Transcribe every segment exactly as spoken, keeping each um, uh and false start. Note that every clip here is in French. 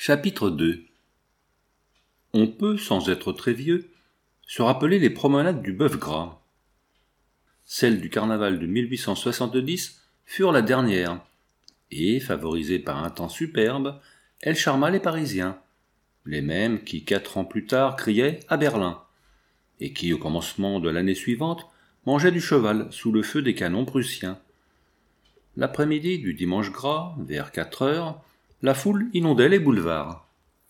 Chapitre deux. On peut, sans être très vieux, se rappeler les promenades du bœuf gras. Celles du carnaval de mille huit cent soixante-dix furent la dernière, et, favorisée par un temps superbe, elle charma les Parisiens, les mêmes qui, quatre ans plus tard, criaient « à Berlin », et qui, au commencement de l'année suivante, mangeaient du cheval sous le feu des canons prussiens. L'après-midi du dimanche gras, vers quatre heures, la foule inondait les boulevards.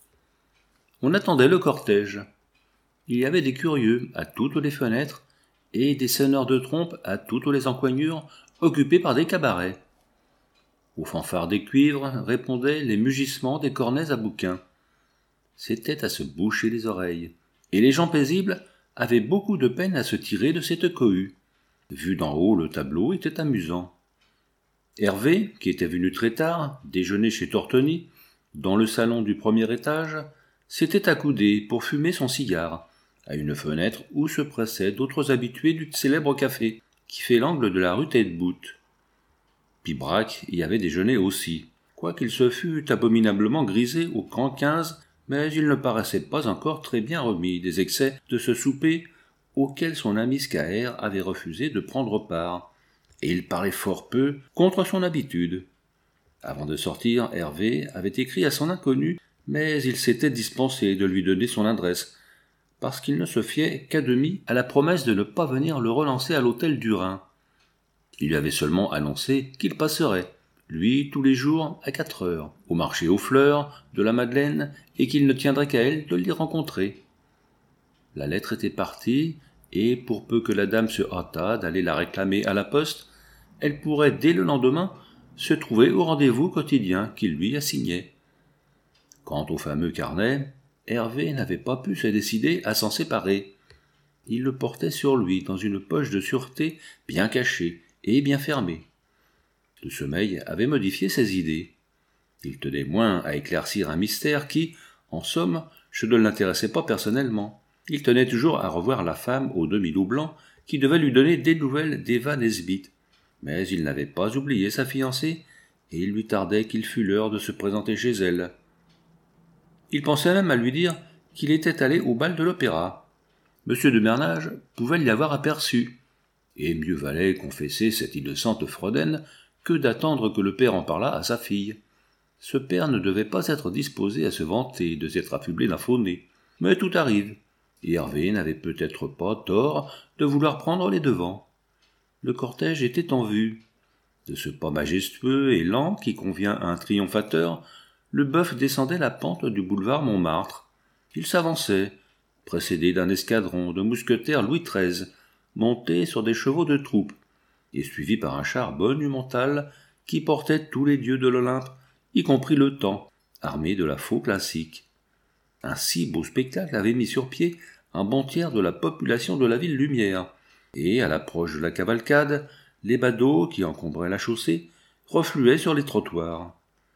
On attendait le cortège. Il y avait des curieux à toutes les fenêtres et des sonneurs de trompe à toutes les encoignures occupés par des cabarets. Aux fanfares des cuivres répondaient les mugissements des cornets à bouquins. C'était à se boucher les oreilles, et les gens paisibles avaient beaucoup de peine à se tirer de cette cohue. Vu d'en haut, le tableau était amusant. Hervé, qui était venu très tard, déjeuner chez Tortoni, dans le salon du premier étage, s'était accoudé pour fumer son cigare, à une fenêtre où se pressaient d'autres habitués du célèbre café, qui fait l'angle de la rue Taitbout. Pibrac y avait déjeuné aussi, quoiqu'il se fût abominablement grisé au camp quinze, mais il ne paraissait pas encore très bien remis des excès de ce souper auquel son ami Scaer avait refusé de prendre part, et il parlait fort peu contre son habitude. Avant de sortir, Hervé avait écrit à son inconnu, mais il s'était dispensé de lui donner son adresse, parce qu'il ne se fiait qu'à demi à la promesse de ne pas venir le relancer à l'hôtel du Rhin. Il lui avait seulement annoncé qu'il passerait, lui, tous les jours, à quatre heures, au marché aux fleurs de la Madeleine, et qu'il ne tiendrait qu'à elle de l'y rencontrer. La lettre était partie, et pour peu que la dame se hâtât d'aller la réclamer à la poste, elle pourrait dès le lendemain se trouver au rendez-vous quotidien qu'il lui assignait. Quant au fameux carnet, Hervé n'avait pas pu se décider à s'en séparer. Il le portait sur lui dans une poche de sûreté bien cachée et bien fermée. Le sommeil avait modifié ses idées. Il tenait moins à éclaircir un mystère qui, en somme, je ne l'intéressait pas personnellement. Il tenait toujours à revoir la femme au demi-loup blanc qui devait lui donner des nouvelles d'Eva Nesbit. Mais il n'avait pas oublié sa fiancée, et il lui tardait qu'il fût l'heure de se présenter chez elle. Il pensait même à lui dire qu'il était allé au bal de l'opéra. Monsieur de Bernage pouvait l'y avoir aperçu, et mieux valait confesser cette innocente Freuden que d'attendre que le père en parlât à sa fille. Ce père ne devait pas être disposé à se vanter de s'être affublé d'un faux nez, mais tout arrive, et Hervé n'avait peut-être pas tort de vouloir prendre les devants. Le cortège était en vue. De ce pas majestueux et lent qui convient à un triomphateur, le bœuf descendait la pente du boulevard Montmartre. Il s'avançait, précédé d'un escadron de mousquetaires Louis treize, montés sur des chevaux de troupe, et suivi par un char monumental qui portait tous les dieux de l'Olympe, y compris le temps, armé de la faux classique. Un si beau spectacle avait mis sur pied un bon tiers de la population de la ville Lumière, et, à l'approche de la cavalcade, les badauds qui encombraient la chaussée refluaient sur les trottoirs.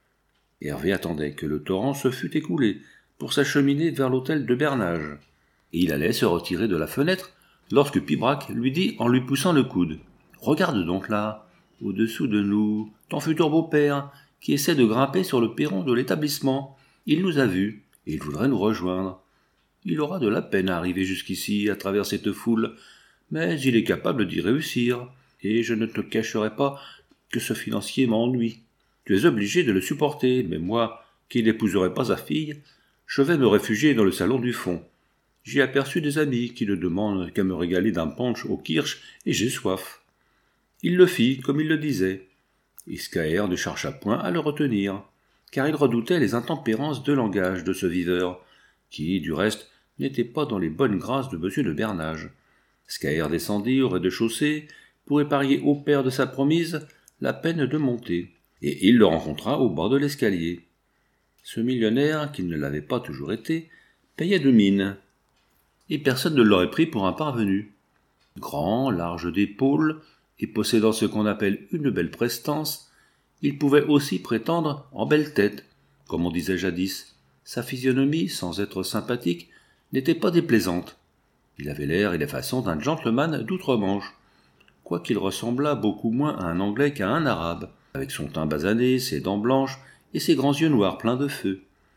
Hervé attendait que le torrent se fût écoulé pour s'acheminer vers l'hôtel de Bernage, et il allait se retirer de la fenêtre lorsque Pibrac lui dit en lui poussant le coude « Regarde donc là, au-dessous de nous, ton futur beau-père, qui essaie de grimper sur le perron de l'établissement. Il nous a vus, et il voudrait nous rejoindre. Il aura de la peine à arriver jusqu'ici à travers cette foule, mais il est capable d'y réussir, et je ne te cacherai pas que ce financier m'ennuie. Tu es obligé de le supporter, mais moi, qui n'épouserai pas sa fille, je vais me réfugier dans le salon du fond. J'ai aperçu des amis qui ne demandent qu'à me régaler d'un punch au kirsch, et j'ai soif. » Il le fit comme il le disait. Et Scaer ne chercha point à le retenir, car il redoutait les intempérances de langage de ce viveur, qui, du reste, n'était pas dans les bonnes grâces de monsieur de Bernage. Scaer descendit au rez-de-chaussée pour épargner au père de sa promise la peine de monter, et il le rencontra au bord de l'escalier. Ce millionnaire, qui ne l'avait pas toujours été, payait de mine, et personne ne l'aurait pris pour un parvenu. Grand, large d'épaules, et possédant ce qu'on appelle une belle prestance, il pouvait aussi prétendre en belle tête, comme on disait jadis. Sa physionomie, sans être sympathique, n'était pas déplaisante. Il avait l'air et les façons d'un gentleman d'outre-Manche, quoiqu'il ressemblât beaucoup moins à un Anglais qu'à un Arabe, avec son teint basané, ses dents blanches et ses grands yeux noirs pleins de feu.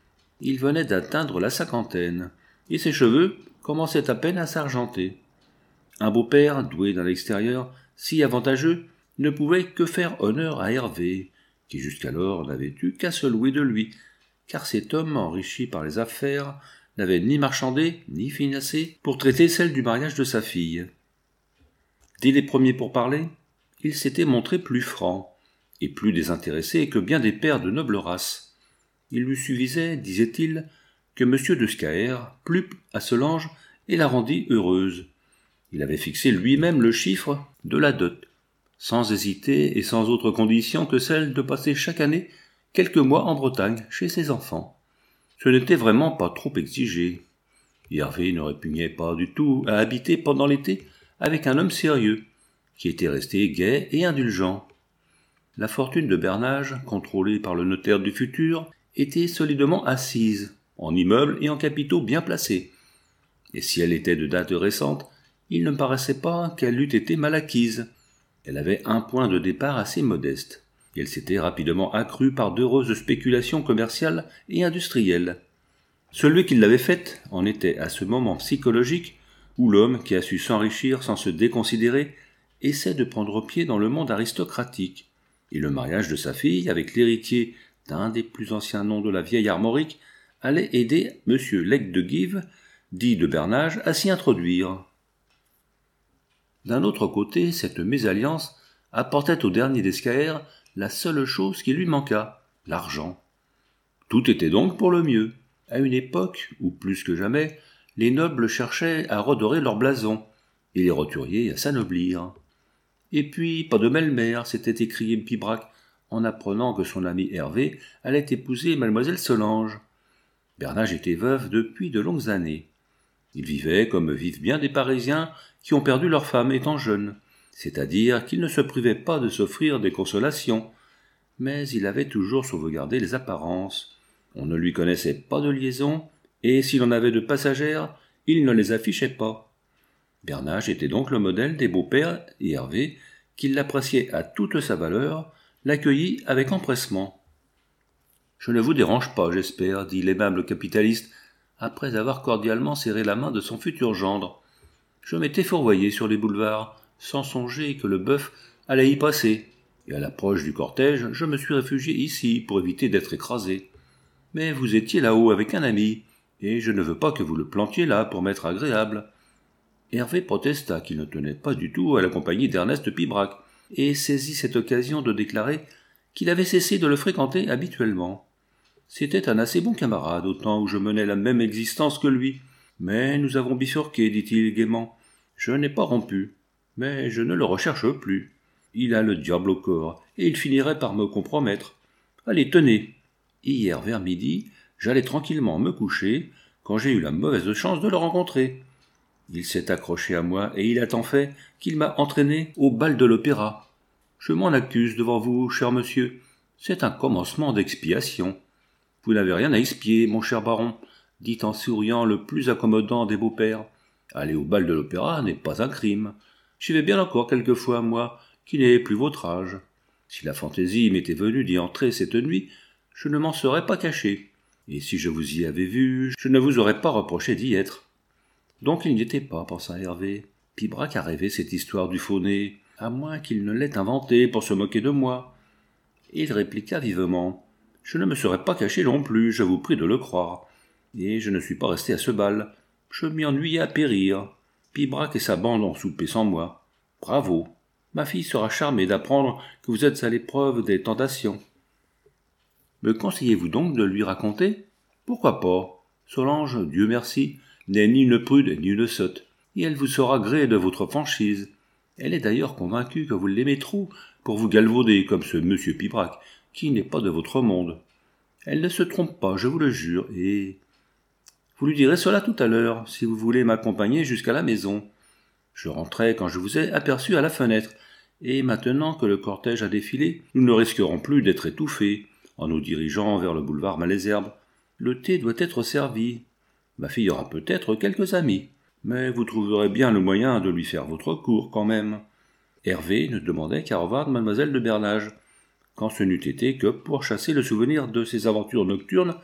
Il venait d'atteindre la cinquantaine, et ses cheveux commençaient à peine à s'argenter. Un beau-père, doué dans l'extérieur, si avantageux, ne pouvait que faire honneur à Hervé, qui jusqu'alors n'avait eu qu'à se louer de lui, car cet homme, enrichi par les affaires, n'avait ni marchandé, ni financé pour traiter celle du mariage de sa fille. Dès les premiers pourparlers, il s'était montré plus franc, et plus désintéressé que bien des pères de noble race. Il lui suffisait, disait-il, que M. de Scaër plût à Solange et la rendît heureuse. Il avait fixé lui-même le chiffre de la dot, sans hésiter et sans autre condition que celle de passer chaque année quelques mois en Bretagne chez ses enfants. Ce n'était vraiment pas trop exigé. Hervé ne répugnait pas du tout à habiter pendant l'été avec un homme sérieux, qui était resté gai et indulgent. La fortune de Bernage, contrôlée par le notaire du futur, était solidement assise, en immeubles et en capitaux bien placés. Et si elle était de date récente, il ne me paraissait pas qu'elle eût été mal acquise. Elle avait un point de départ assez modeste, et elle s'était rapidement accrue par d'heureuses spéculations commerciales et industrielles. Celui qui l'avait faite en était à ce moment psychologique où l'homme qui a su s'enrichir sans se déconsidérer essaie de prendre pied dans le monde aristocratique, et le mariage de sa fille avec l'héritier d'un des plus anciens noms de la vieille armorique allait aider M. Lec de Guive, dit de Bernage, à s'y introduire. D'un autre côté, cette mésalliance apportait au dernier d'Escaër la seule chose qui lui manqua, l'argent. Tout était donc pour le mieux, à une époque où, plus que jamais, les nobles cherchaient à redorer leur blason, et les roturiers à s'anoblir. Et puis, pas de belle-mère, s'était écrié Pibrac, en apprenant que son ami Hervé allait épouser mademoiselle Solange. Bernage était veuf depuis de longues années. Il vivait comme vivent bien des Parisiens qui ont perdu leur femme étant jeunes, c'est-à-dire qu'il ne se privait pas de s'offrir des consolations, mais il avait toujours sauvegardé les apparences. On ne lui connaissait pas de liaison, et s'il en avait de passagères, il ne les affichait pas. Bernage était donc le modèle des beaux-pères, et Hervé, qui l'appréciait à toute sa valeur, l'accueillit avec empressement. « Je ne vous dérange pas, j'espère, » dit l'aimable capitaliste, après avoir cordialement serré la main de son futur gendre. « Je m'étais fourvoyé sur les boulevards, sans songer que le bœuf allait y passer, et à l'approche du cortège, je me suis réfugié ici pour éviter d'être écrasé. Mais vous étiez là-haut avec un ami, et je ne veux pas que vous le plantiez là pour m'être agréable. » Hervé protesta qu'il ne tenait pas du tout à la compagnie d'Ernest Pibrac, et saisit cette occasion de déclarer qu'il avait cessé de le fréquenter habituellement. C'était un assez bon camarade, au temps où je menais la même existence que lui. Mais nous avons bifurqué, dit-il gaiement. Je n'ai pas rompu, mais je ne le recherche plus. Il a le diable au corps, et il finirait par me compromettre. Allez, tenez. Hier vers midi, j'allais tranquillement me coucher, quand j'ai eu la mauvaise chance de le rencontrer. Il s'est accroché à moi, et il a tant fait qu'il m'a entraîné au bal de l'opéra. Je m'en accuse devant vous, cher monsieur. C'est un commencement d'expiation. Vous n'avez rien à expier, mon cher baron, dit en souriant le plus accommodant des beaux-pères. Aller au bal de l'opéra n'est pas un crime. J'y vais bien encore quelquefois, moi, qui n'ai plus votre âge. Si la fantaisie m'était venue d'y entrer cette nuit, je ne m'en serais pas caché. Et si je vous y avais vu, je ne vous aurais pas reproché d'y être. Donc il n'y était pas, pensa Hervé. Pibrac a rêvé cette histoire du faux-nez, à moins qu'il ne l'ait inventée pour se moquer de moi. Et il répliqua vivement. Je ne me serais pas caché non plus, je vous prie de le croire. Et je ne suis pas resté à ce bal. Je m'y ennuyais à périr. Pibrac et sa bande ont soupé sans moi. Bravo. Ma fille sera charmée d'apprendre que vous êtes à l'épreuve des tentations. Me conseillez-vous donc de lui raconter? Pourquoi pas? Solange, Dieu merci, n'est ni une prude ni une sotte, et elle vous saura gré de votre franchise. Elle est d'ailleurs convaincue que vous l'aimez trop pour vous galvauder comme ce monsieur Pibrac, qui n'est pas de votre monde. Elle ne se trompe pas, je vous le jure, et... Vous lui direz cela tout à l'heure, si vous voulez m'accompagner jusqu'à la maison. Je rentrais quand je vous ai aperçu à la fenêtre, et maintenant que le cortège a défilé, nous ne risquerons plus d'être étouffés, en nous dirigeant vers le boulevard Malesherbes. Le thé doit être servi. Ma fille aura peut-être quelques amis, mais vous trouverez bien le moyen de lui faire votre cour quand même. Hervé ne demandait qu'à revoir mademoiselle de Bernage, quand ce n'eût été que pour chasser le souvenir de ses aventures nocturnes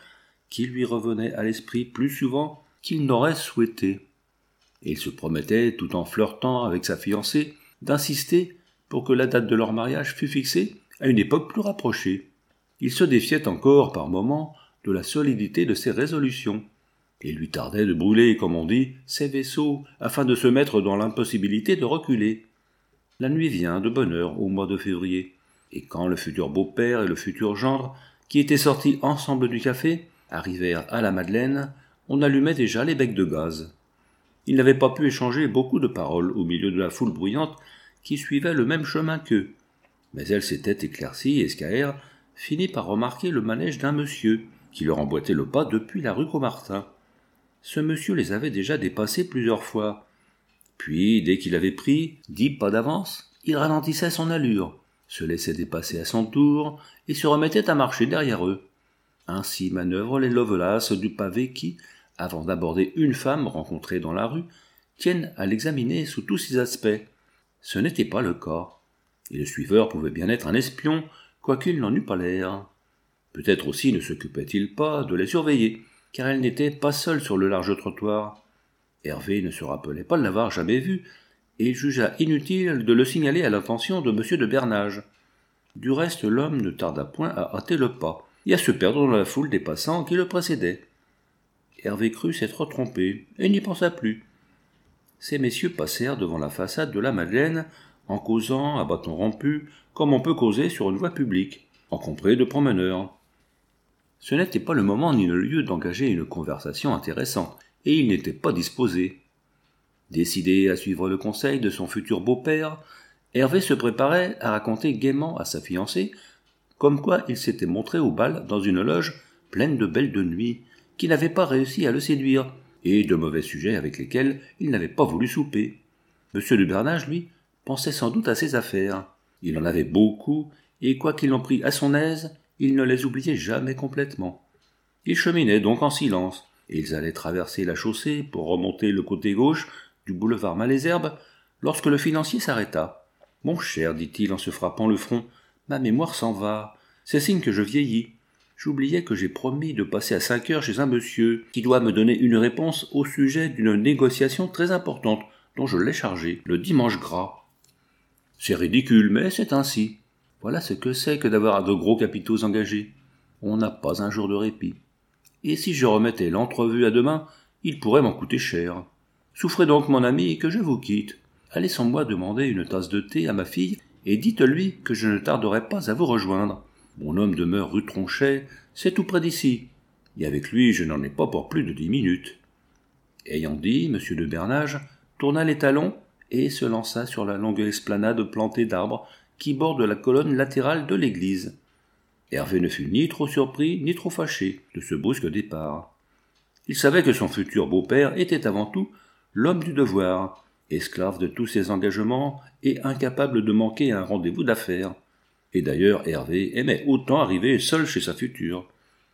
qui lui revenaient à l'esprit plus souvent qu'il n'aurait souhaité. Et il se promettait, tout en flirtant avec sa fiancée, d'insister pour que la date de leur mariage fût fixée à une époque plus rapprochée. Il se défiait encore, par moments, de la solidité de ses résolutions. Il lui tardait de brûler, comme on dit, ses vaisseaux, afin de se mettre dans l'impossibilité de reculer. La nuit vient de bonne heure au mois de février, et quand le futur beau-père et le futur gendre, qui étaient sortis ensemble du café, arrivèrent à la Madeleine, on allumait déjà les becs de gaz. Ils n'avaient pas pu échanger beaucoup de paroles au milieu de la foule bruyante qui suivait le même chemin qu'eux. Mais elle s'était éclaircie et Scaër finit par remarquer le manège d'un monsieur qui leur emboîtait le pas depuis la rue Caumartin. Ce monsieur les avait déjà dépassés plusieurs fois. Puis, dès qu'il avait pris dix pas d'avance, il ralentissait son allure, se laissait dépasser à son tour et se remettait à marcher derrière eux. Ainsi manœuvrent les Lovelace du pavé qui, avant d'aborder une femme rencontrée dans la rue, tiennent à l'examiner sous tous ses aspects. Ce n'était pas le cas, et le suiveur pouvait bien être un espion, quoiqu'il n'en eût pas l'air. Peut-être aussi ne s'occupait-il pas de les surveiller, car elle n'était pas seule sur le large trottoir. Hervé ne se rappelait pas l'avoir jamais vu, et jugea inutile de le signaler à l'attention de M. de Bernage. Du reste, l'homme ne tarda point à hâter le pas, et à se perdre dans la foule des passants qui le précédaient. Hervé crut s'être trompé, et n'y pensa plus. Ces messieurs passèrent devant la façade de la Madeleine, en causant à bâton rompu, comme on peut causer sur une voie publique, encombrée de promeneurs. Ce n'était pas le moment ni le lieu d'engager une conversation intéressante, et il n'était pas disposé. Décidé à suivre le conseil de son futur beau-père, Hervé se préparait à raconter gaiement à sa fiancée comme quoi il s'était montré au bal dans une loge pleine de belles de nuit, qui n'avaient pas réussi à le séduire, et de mauvais sujets avec lesquels il n'avait pas voulu souper. Monsieur de Bernage, lui, pensait sans doute à ses affaires. Il en avait beaucoup, et quoiqu'il en prît à son aise, il ne les oubliait jamais complètement. Ils cheminaient donc en silence, et ils allaient traverser la chaussée pour remonter le côté gauche du boulevard Malesherbes, lorsque le financier s'arrêta. « Mon cher, dit-il en se frappant le front, ma mémoire s'en va. C'est signe que je vieillis. J'oubliais que j'ai promis de passer à cinq heures chez un monsieur qui doit me donner une réponse au sujet d'une négociation très importante dont je l'ai chargé, le dimanche gras. C'est ridicule, mais c'est ainsi. Voilà ce que c'est que d'avoir de gros capitaux engagés. On n'a pas un jour de répit. Et si je remettais l'entrevue à demain, il pourrait m'en coûter cher. Souffrez donc, mon ami, que je vous quitte. Allez sans moi demander une tasse de thé à ma fille, et dites-lui que je ne tarderai pas à vous rejoindre. Mon homme demeure rue Tronchet, c'est tout près d'ici, et avec lui je n'en ai pas pour plus de dix minutes. » Ayant dit, M. de Bernage tourna les talons et se lança sur la longue esplanade plantée d'arbres qui borde la colonne latérale de l'église. Hervé ne fut ni trop surpris ni trop fâché de ce brusque départ. Il savait que son futur beau-père était avant tout l'homme du devoir, esclave de tous ses engagements et incapable de manquer à un rendez-vous d'affaires. Et d'ailleurs Hervé aimait autant arriver seul chez sa future.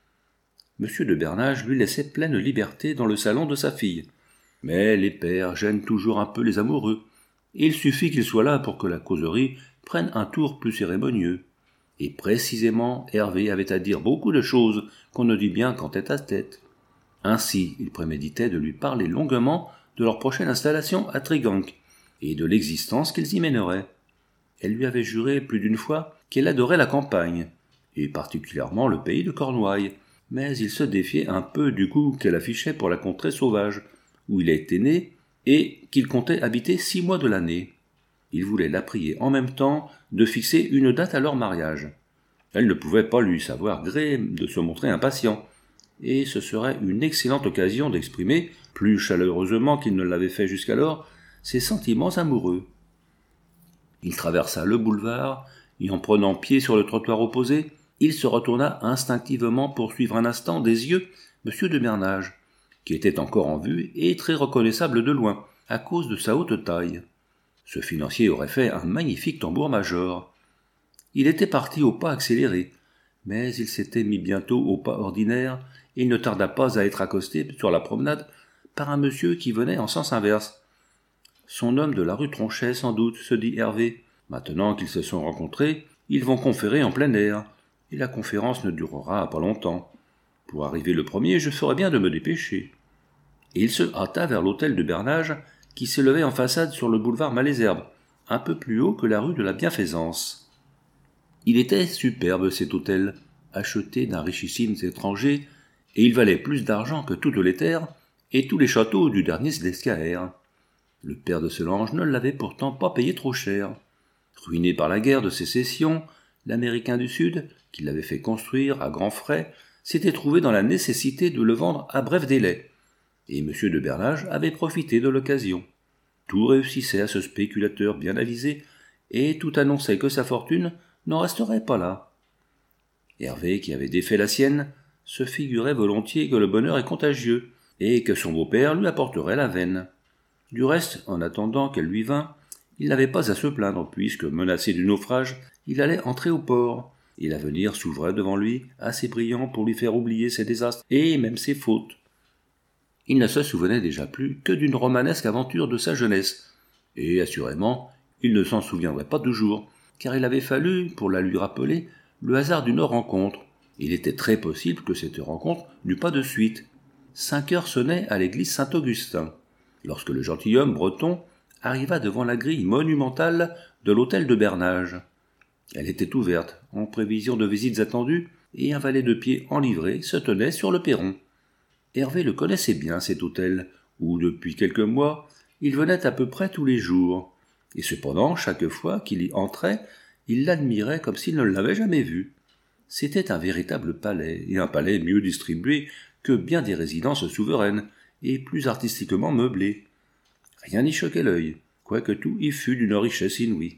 M. de Bernage lui laissait pleine liberté dans le salon de sa fille. Mais les pères gênent toujours un peu les amoureux, et il suffit qu'ils soient là pour que la causerie prenne un tour plus cérémonieux. Et précisément, Hervé avait à dire beaucoup de choses qu'on ne dit bien qu'en tête à tête. Ainsi, il préméditait de lui parler longuement de leur prochaine installation à Triganque, et de l'existence qu'ils y mèneraient. Elle lui avait juré plus d'une fois qu'elle adorait la campagne, et particulièrement le pays de Cornouailles, mais il se défiait un peu du goût qu'elle affichait pour la contrée sauvage, où il était né, et qu'il comptait habiter six mois de l'année. Il voulait la prier en même temps de fixer une date à leur mariage. Elle ne pouvait pas lui savoir gré de se montrer impatient, et ce serait une excellente occasion d'exprimer, plus chaleureusement qu'il ne l'avait fait jusqu'alors, ses sentiments amoureux. Il traversa le boulevard, et en prenant pied sur le trottoir opposé, il se retourna instinctivement pour suivre un instant des yeux M. de Bernage, qui était encore en vue et très reconnaissable de loin, à cause de sa haute taille. Ce financier aurait fait un magnifique tambour-major. Il était parti au pas accéléré, mais il s'était mis bientôt au pas ordinaire, et il ne tarda pas à être accosté sur la promenade par un monsieur qui venait en sens inverse. Son homme de la rue Tronchet, sans doute, se dit Hervé. Maintenant qu'ils se sont rencontrés, ils vont conférer en plein air, et la conférence ne durera pas longtemps. Pour arriver le premier, je ferais bien de me dépêcher. » Et il se hâta vers l'hôtel de Bernage, qui s'élevait en façade sur le boulevard Malesherbes, un peu plus haut que la rue de la Bienfaisance. Il était superbe cet hôtel, acheté d'un richissime étranger, et il valait plus d'argent que toutes les terres et tous les châteaux du dernier d'Escaër. Le père de Solange ne l'avait pourtant pas payé trop cher. Ruiné par la guerre de sécession, l'Américain du Sud, qui l'avait fait construire à grands frais, s'était trouvé dans la nécessité de le vendre à bref délai, et M. de Bernage avait profité de l'occasion. Tout réussissait à ce spéculateur bien avisé, et tout annonçait que sa fortune n'en resterait pas là. Hervé, qui avait défait la sienne, se figurait volontiers que le bonheur est contagieux, et que son beau-père lui apporterait la veine. Du reste, en attendant qu'elle lui vînt, il n'avait pas à se plaindre, puisque, menacé du naufrage, il allait entrer au port, et l'avenir s'ouvrait devant lui, assez brillant pour lui faire oublier ses désastres et même ses fautes. Il ne se souvenait déjà plus que d'une romanesque aventure de sa jeunesse, et assurément, il ne s'en souviendrait pas toujours, car il avait fallu, pour la lui rappeler, le hasard d'une rencontre. Il était très possible que cette rencontre n'eût pas de suite. Cinq heures sonnaient à l'église Saint-Augustin, lorsque le gentilhomme breton arriva devant la grille monumentale de l'hôtel de Bernage. Elle était ouverte, en prévision de visites attendues, et un valet de pied en livrée se tenait sur le perron. Hervé le connaissait bien, cet hôtel, où, depuis quelques mois, il venait à peu près tous les jours, et cependant, chaque fois qu'il y entrait, il l'admirait comme s'il ne l'avait jamais vu. C'était un véritable palais, et un palais mieux distribué que bien des résidences souveraines, et plus artistiquement meublées. Rien n'y choquait l'œil, quoique tout y fût d'une richesse inouïe.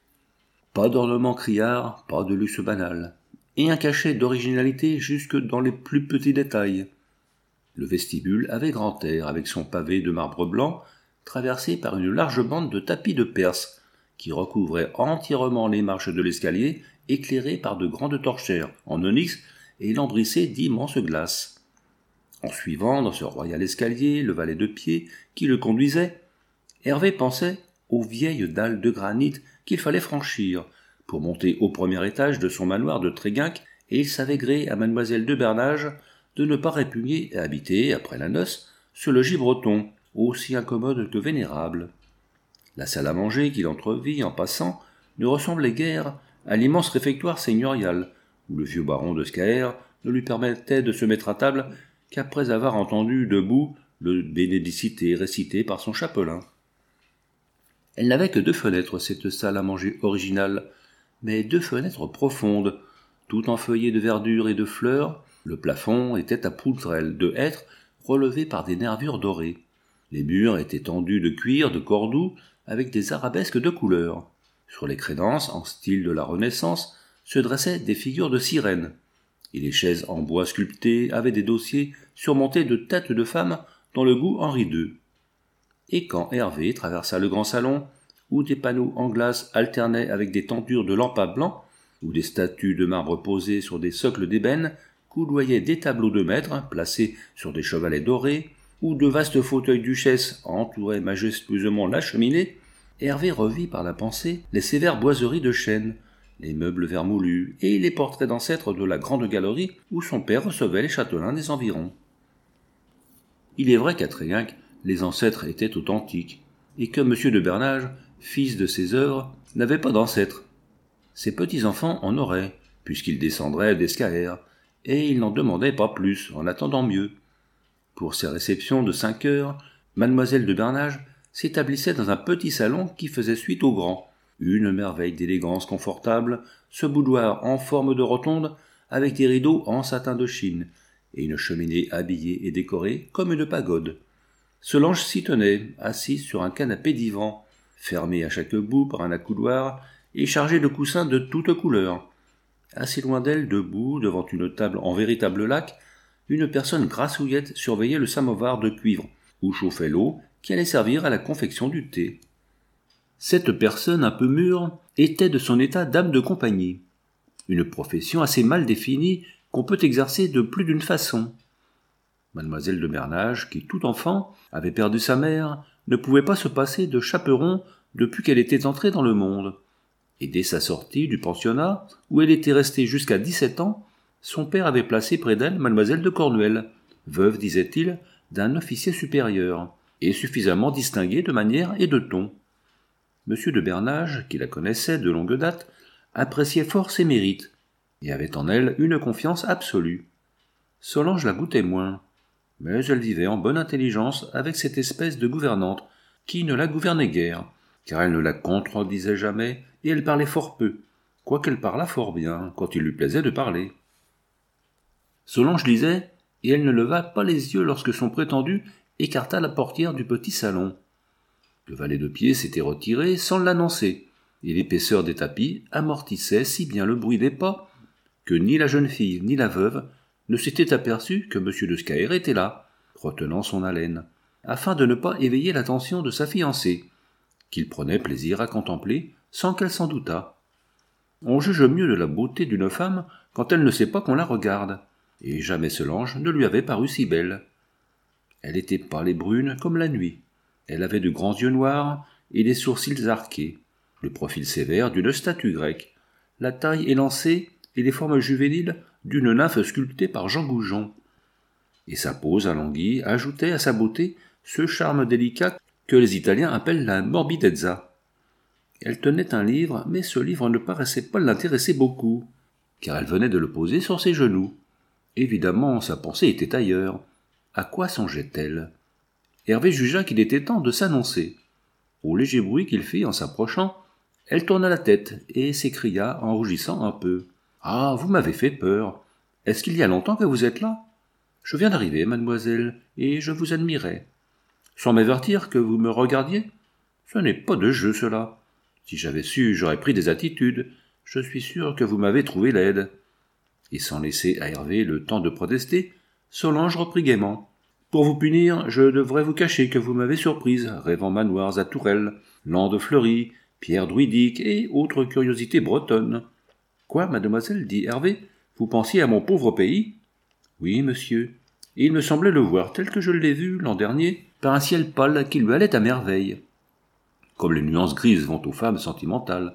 Pas d'ornements criards, pas de luxe banal, et un cachet d'originalité jusque dans les plus petits détails. Le vestibule avait grand air, avec son pavé de marbre blanc, traversé par une large bande de tapis de Perse, qui recouvrait entièrement les marches de l'escalier, éclairées par de grandes torchères en onyx et lambrissées d'immenses glaces. En suivant dans ce royal escalier le valet de pied qui le conduisait, Hervé pensait aux vieilles dalles de granit qu'il fallait franchir pour monter au premier étage de son manoir de Tréguinck, et il savait gré à mademoiselle de Bernage de ne pas répugner à habiter, après la noce, ce logis breton, aussi incommode que vénérable. La salle à manger qu'il entrevit en passant ne ressemblait guère à l'immense réfectoire seigneurial, où le vieux baron de Scaër ne lui permettait de se mettre à table qu'après avoir entendu debout le Bénédicité récité par son chapelain. Elle n'avait que deux fenêtres, cette salle à manger originale, mais deux fenêtres profondes, tout enfeuillées de verdure et de fleurs. Le plafond était à poutrelles de hêtre relevées par des nervures dorées. Les murs étaient tendus de cuir de Cordoue avec des arabesques de couleurs. Sur les crédences, en style de la Renaissance, se dressaient des figures de sirènes, et les chaises en bois sculpté avaient des dossiers surmontés de têtes de femmes dans le goût Henri deux. Et quand Hervé traversa le grand salon, où des panneaux en glace alternaient avec des tentures de lampes blancs, où des statues de marbre posées sur des socles d'ébène coudoyaient des tableaux de maîtres placés sur des chevalets dorés, où de vastes fauteuils duchesses entouraient majestueusement la cheminée, Hervé revit par la pensée les sévères boiseries de chêne, les meubles vermoulus et les portraits d'ancêtres de la grande galerie où son père recevait les châtelains des environs. Il est vrai qu'à Tréguinck, les ancêtres étaient authentiques, et que M. de Bernage, fils de ses œuvres, n'avait pas d'ancêtres. Ses petits-enfants en auraient, puisqu'ils descendraient d'Escaër, et il n'en demandait pas plus, en attendant mieux. Pour ses réceptions de cinq heures, mademoiselle de Bernage s'établissait dans un petit salon qui faisait suite au grand, une merveille d'élégance confortable, ce boudoir en forme de rotonde, avec des rideaux en satin de Chine, et une cheminée habillée et décorée comme une pagode. Solange s'y tenait, assise sur un canapé divan, fermé à chaque bout par un accoudoir et chargé de coussins de toutes couleurs. Assez loin d'elle, debout, devant une table en véritable lac, une personne grassouillette surveillait le samovar de cuivre, où chauffait l'eau qui allait servir à la confection du thé. Cette personne un peu mûre était de son état dame de compagnie, une profession assez mal définie qu'on peut exercer de plus d'une façon. Mademoiselle de Bernage, qui tout enfant avait perdu sa mère, ne pouvait pas se passer de chaperon depuis qu'elle était entrée dans le monde, et dès sa sortie du pensionnat, où elle était restée jusqu'à dix-sept ans, son père avait placé près d'elle mademoiselle de Cornuel, veuve, disait-il, d'un officier supérieur, et suffisamment distinguée de manière et de ton. Monsieur de Bernage, qui la connaissait de longue date, appréciait fort ses mérites, et avait en elle une confiance absolue. Solange la goûtait moins, mais elle vivait en bonne intelligence avec cette espèce de gouvernante qui ne la gouvernait guère, car elle ne la contredisait jamais, et elle parlait fort peu, quoiqu'elle parlât fort bien, quand il lui plaisait de parler. Solange lisait, et elle ne leva pas les yeux lorsque son prétendu écarta la portière du petit salon. Le valet de pied s'était retiré sans l'annoncer, et l'épaisseur des tapis amortissait si bien le bruit des pas que ni la jeune fille ni la veuve ne s'étaient aperçus que M. de Scaër était là, retenant son haleine, afin de ne pas éveiller l'attention de sa fiancée, qu'il prenait plaisir à contempler sans qu'elle s'en doutât. On juge mieux de la beauté d'une femme quand elle ne sait pas qu'on la regarde, et jamais Solange ne lui avait paru si belle. Elle était pâle et brune comme la nuit. Elle avait de grands yeux noirs et des sourcils arqués, le profil sévère d'une statue grecque, la taille élancée et les formes juvéniles d'une nymphe sculptée par Jean Goujon. Et sa pose alanguie ajoutait à sa beauté ce charme délicat que les Italiens appellent la morbidezza. Elle tenait un livre, mais ce livre ne paraissait pas l'intéresser beaucoup, car elle venait de le poser sur ses genoux. Évidemment, sa pensée était ailleurs. À quoi songeait-elle ? Hervé jugea qu'il était temps de s'annoncer. Au léger bruit qu'il fit en s'approchant, elle tourna la tête et s'écria en rougissant un peu. « Ah, vous m'avez fait peur. Est-ce qu'il y a longtemps que vous êtes là ? Je viens d'arriver, mademoiselle, et je vous admirais. Sans m'avertir que vous me regardiez ? Ce n'est pas de jeu, cela. Si j'avais su, j'aurais pris des attitudes. Je suis sûr que vous m'avez trouvé laide. » Et sans laisser à Hervé le temps de protester, Solange reprit gaiement. « Pour vous punir, je devrais vous cacher que vous m'avez surprise, rêvant manoirs à tourelles, landes fleuries, pierres druidiques et autres curiosités bretonnes. »« Quoi, mademoiselle, dit Hervé, vous pensiez à mon pauvre pays ?»« Oui, monsieur, et il me semblait le voir tel que je l'ai vu l'an dernier, par un ciel pâle qui lui allait à merveille. Comme les nuances grises vont aux femmes sentimentales.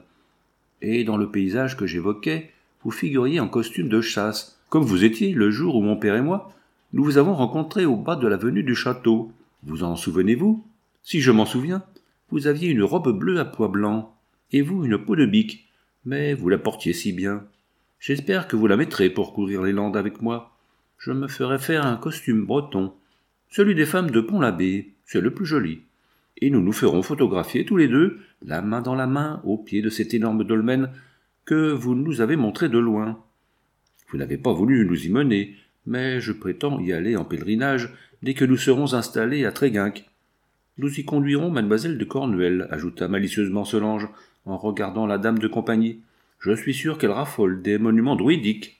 Et dans le paysage que j'évoquais, vous figuriez en costume de chasse, comme vous étiez le jour où mon père et moi, nous vous avons rencontrés au bas de l'avenue du château. Vous en souvenez-vous ? Si je m'en souviens, vous aviez une robe bleue à pois blancs, et vous une peau de bique, mais vous la portiez si bien. J'espère que vous la mettrez pour courir les landes avec moi. Je me ferai faire un costume breton, celui des femmes de Pont-l'Abbé, c'est le plus joli. Et nous nous ferons photographier tous les deux, la main dans la main, au pied de cet énorme dolmen que vous nous avez montré de loin. Vous n'avez pas voulu nous y mener, mais je prétends y aller en pèlerinage dès que nous serons installés à Tréguinck. Nous y conduirons mademoiselle de Cornuel, ajouta malicieusement Solange, en regardant la dame de compagnie. Je suis sûr qu'elle raffole des monuments druidiques.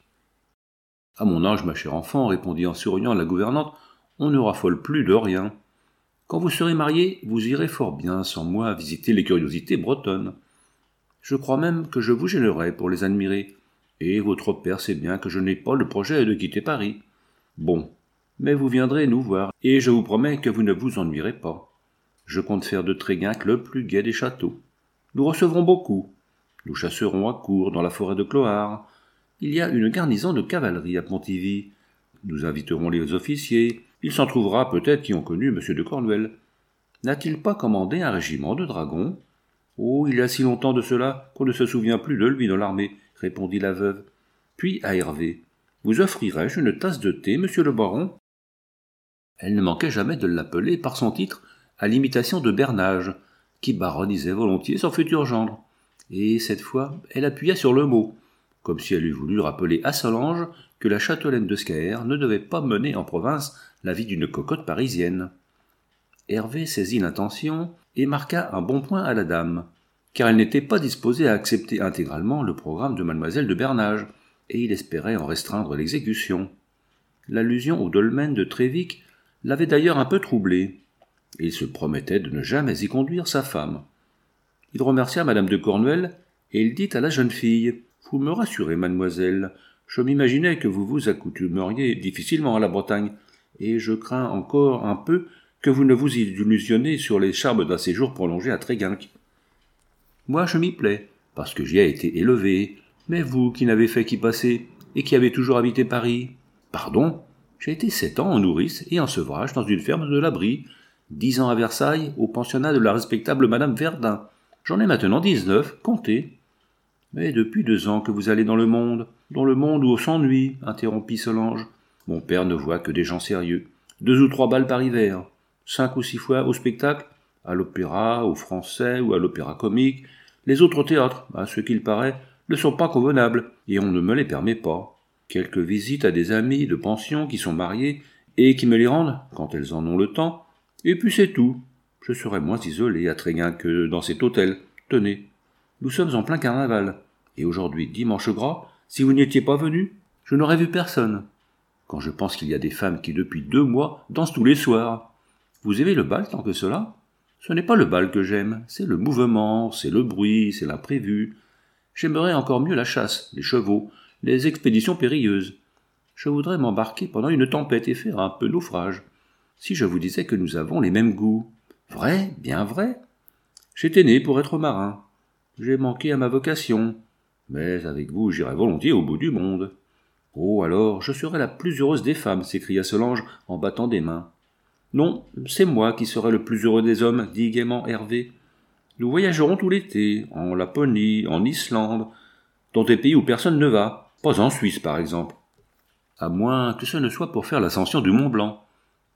À mon âge, ma chère enfant, répondit en souriant la gouvernante, on ne raffole plus de rien. Quand vous serez mariés, vous irez fort bien sans moi visiter les curiosités bretonnes. Je crois même que je vous gênerai pour les admirer, et votre père sait bien que je n'ai pas le projet de quitter Paris. Bon, mais vous viendrez nous voir, et je vous promets que vous ne vous ennuierez pas. Je compte faire de Tréguinck le plus gai des châteaux. Nous recevrons beaucoup. Nous chasserons à court dans la forêt de Clohars. Il y a une garnison de cavalerie à Pontivy. Nous inviterons les officiers. Il s'en trouvera peut-être qui ont connu M. de Cornuel. N'a-t-il pas commandé un régiment de dragons ? Oh, il y a si longtemps de cela qu'on ne se souvient plus de lui dans l'armée, répondit la veuve. Puis à Hervé. Vous offrirai-je une tasse de thé, monsieur le baron ? Elle ne manquait jamais de l'appeler par son titre, à l'imitation de Bernage, qui baronnisait volontiers son futur gendre. Et cette fois, elle appuya sur le mot, comme si elle eût voulu rappeler à Solange que la châtelaine de Scaër ne devait pas mener en province la vie d'une cocotte parisienne. Hervé saisit l'intention et marqua un bon point à la dame, car elle n'était pas disposée à accepter intégralement le programme de mademoiselle de Bernage, et il espérait en restreindre l'exécution. L'allusion au dolmen de Trévic l'avait d'ailleurs un peu troublé, et il se promettait de ne jamais y conduire sa femme. Il remercia madame de Cornuel, et il dit à la jeune fille « Vous me rassurez, mademoiselle, je m'imaginais que vous vous accoutumeriez difficilement à la Bretagne, et je crains encore un peu que vous ne vous illusionnez sur les charmes d'un séjour prolongé à Tréguinck. Moi je m'y plais, parce que j'y ai été élevé, mais vous qui n'avez fait qu'y passer, et qui avait toujours habité Paris. Pardon, j'ai été sept ans en nourrice et en sevrage dans une ferme de la Brie, dix ans à Versailles, au pensionnat de la respectable Madame Verdun. J'en ai maintenant dix-neuf, comptez. Mais depuis deux ans que vous allez dans le monde, dans le monde où on s'ennuie, interrompit Solange. Mon père ne voit que des gens sérieux. Deux ou trois balles par hiver, cinq ou six fois au spectacle, à l'opéra, au français ou à l'opéra comique. Les autres théâtres, à ce qu'il paraît, ne sont pas convenables, et on ne me les permet pas. Quelques visites à des amis de pension qui sont mariés, et qui me les rendent, quand elles en ont le temps, et puis c'est tout. Je serais moins isolé à Tréguin que dans cet hôtel. Tenez, nous sommes en plein carnaval, et aujourd'hui, dimanche gras, si vous n'y étiez pas venu, je n'aurais vu personne. Quand je pense qu'il y a des femmes qui, depuis deux mois, dansent tous les soirs. Vous aimez le bal tant que cela ? Ce n'est pas le bal que j'aime, c'est le mouvement, c'est le bruit, c'est l'imprévu. J'aimerais encore mieux la chasse, les chevaux, les expéditions périlleuses. Je voudrais m'embarquer pendant une tempête et faire un peu naufrage. Si je vous disais que nous avons les mêmes goûts. Vrai, bien vrai. J'étais né pour être marin. J'ai manqué à ma vocation. Mais avec vous, j'irai volontiers au bout du monde. Oh, alors, je serai la plus heureuse des femmes, s'écria Solange en battant des mains. Non, c'est moi qui serai le plus heureux des hommes, dit gaiement Hervé. Nous voyagerons tout l'été, en Laponie, en Islande, dans des pays où personne ne va, pas en Suisse par exemple. À moins que ce ne soit pour faire l'ascension du Mont Blanc.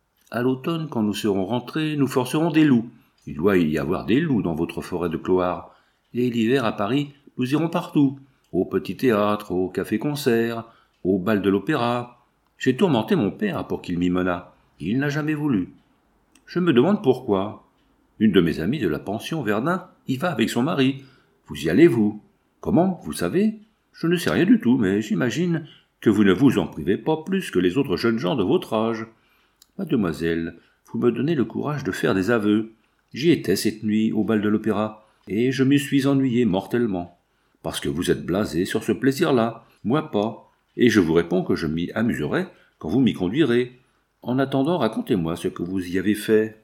À l'automne, quand nous serons rentrés, nous forcerons des loups. Il doit y avoir des loups dans votre forêt de Clohars. Et l'hiver, à Paris, nous irons partout, au petit théâtre, au café-concert, au bal de l'opéra. J'ai tourmenté mon père pour qu'il m'y menât. Il n'a jamais voulu. Je me demande pourquoi. Une de mes amies de la pension Verdun y va avec son mari. Vous y allez, vous? Comment, vous savez? Je ne sais rien du tout, mais j'imagine que vous ne vous en privez pas plus que les autres jeunes gens de votre âge. Mademoiselle, vous me donnez le courage de faire des aveux. J'y étais cette nuit au bal de l'opéra, et je m'y suis ennuyé mortellement. Parce que vous êtes blasé sur ce plaisir-là, moi pas, et je vous réponds que je m'y amuserai quand vous m'y conduirez. En attendant, racontez-moi ce que vous y avez fait.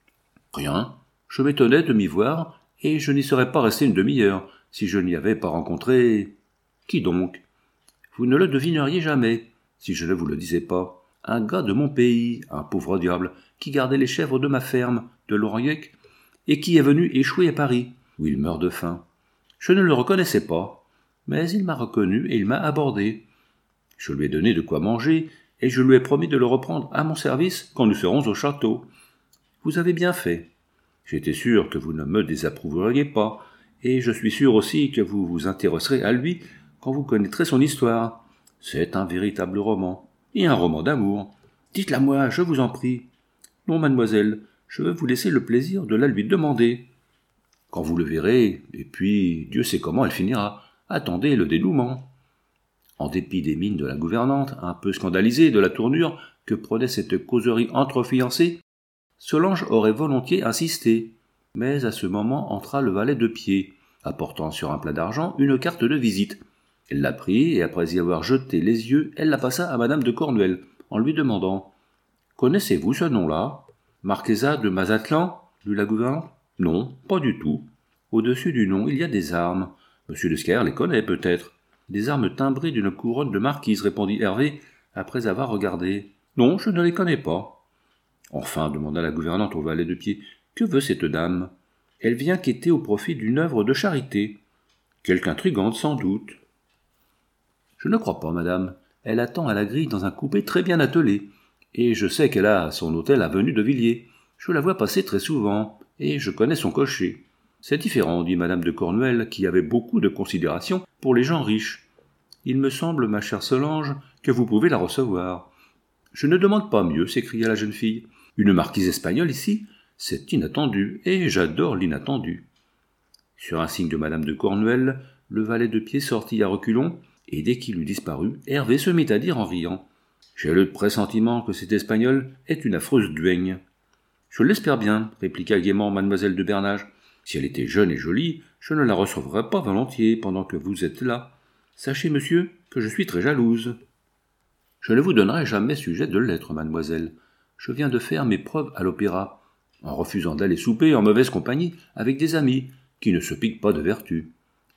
Rien. Je m'étonnais de m'y voir, et je n'y serais pas resté une demi-heure, si je n'y avais pas rencontré... Qui donc? Vous ne le devineriez jamais, si je ne vous le disais pas. Un gars de mon pays, un pauvre diable, qui gardait les chèvres de ma ferme, de Loriec, et qui est venu échouer à Paris, où il meurt de faim. Je ne le reconnaissais pas, mais il m'a reconnu et il m'a abordé. Je lui ai donné de quoi manger, et je lui ai promis de le reprendre à mon service quand nous serons au château. Vous avez bien fait. J'étais sûr que vous ne me désapprouveriez pas, et je suis sûr aussi que vous vous intéresserez à lui quand vous connaîtrez son histoire. C'est un véritable roman, et un roman d'amour. Dites-la moi, je vous en prie. Non, mademoiselle, je veux vous laisser le plaisir de la lui demander. Quand vous le verrez, et puis Dieu sait comment elle finira. Attendez le dénouement. En dépit des mines de la gouvernante, un peu scandalisée de la tournure que prenait cette causerie entre fiancés, Solange aurait volontiers insisté. Mais à ce moment entra le valet de pied, apportant sur un plat d'argent une carte de visite. Elle la prit, et après y avoir jeté les yeux, elle la passa à madame de Cornuel, en lui demandant « Connaissez-vous ce nom-là »« Marquesa de Mazatlan » lut la gouvernante. « Non, pas du tout. Au-dessus du nom, il y a des armes. Monsieur de Scaër les connaît peut-être. » Des armes timbrées d'une couronne de marquise, répondit Hervé, après avoir regardé. « Non, je ne les connais pas. » Enfin, demanda la gouvernante au valet de pied, « que veut cette dame ?»« Elle vient quêter au profit d'une œuvre de charité. Quelque intrigante, sans doute. »« Je ne crois pas, madame. Elle attend à la grille dans un coupé très bien attelé, et je sais qu'elle a son hôtel avenue de Villiers. Je la vois passer très souvent, et je connais son cocher. » C'est différent, dit madame de Cornuel, qui avait beaucoup de considération pour les gens riches. Il me semble, ma chère Solange, que vous pouvez la recevoir. Je ne demande pas mieux, s'écria la jeune fille. Une marquise espagnole ici, c'est inattendu, et j'adore l'inattendu. Sur un signe de madame de Cornuel, le valet de pied sortit à reculons, et dès qu'il eut disparu, Hervé se mit à dire en riant. J'ai le pressentiment que cette espagnole est une affreuse duègne. Je l'espère bien, répliqua gaiement mademoiselle de Bernage. Si elle était jeune et jolie, je ne la recevrais pas volontiers pendant que vous êtes là. Sachez, monsieur, que je suis très jalouse. Je ne vous donnerai jamais sujet de l'être, mademoiselle. Je viens de faire mes preuves à l'opéra, en refusant d'aller souper en mauvaise compagnie avec des amis qui ne se piquent pas de vertu.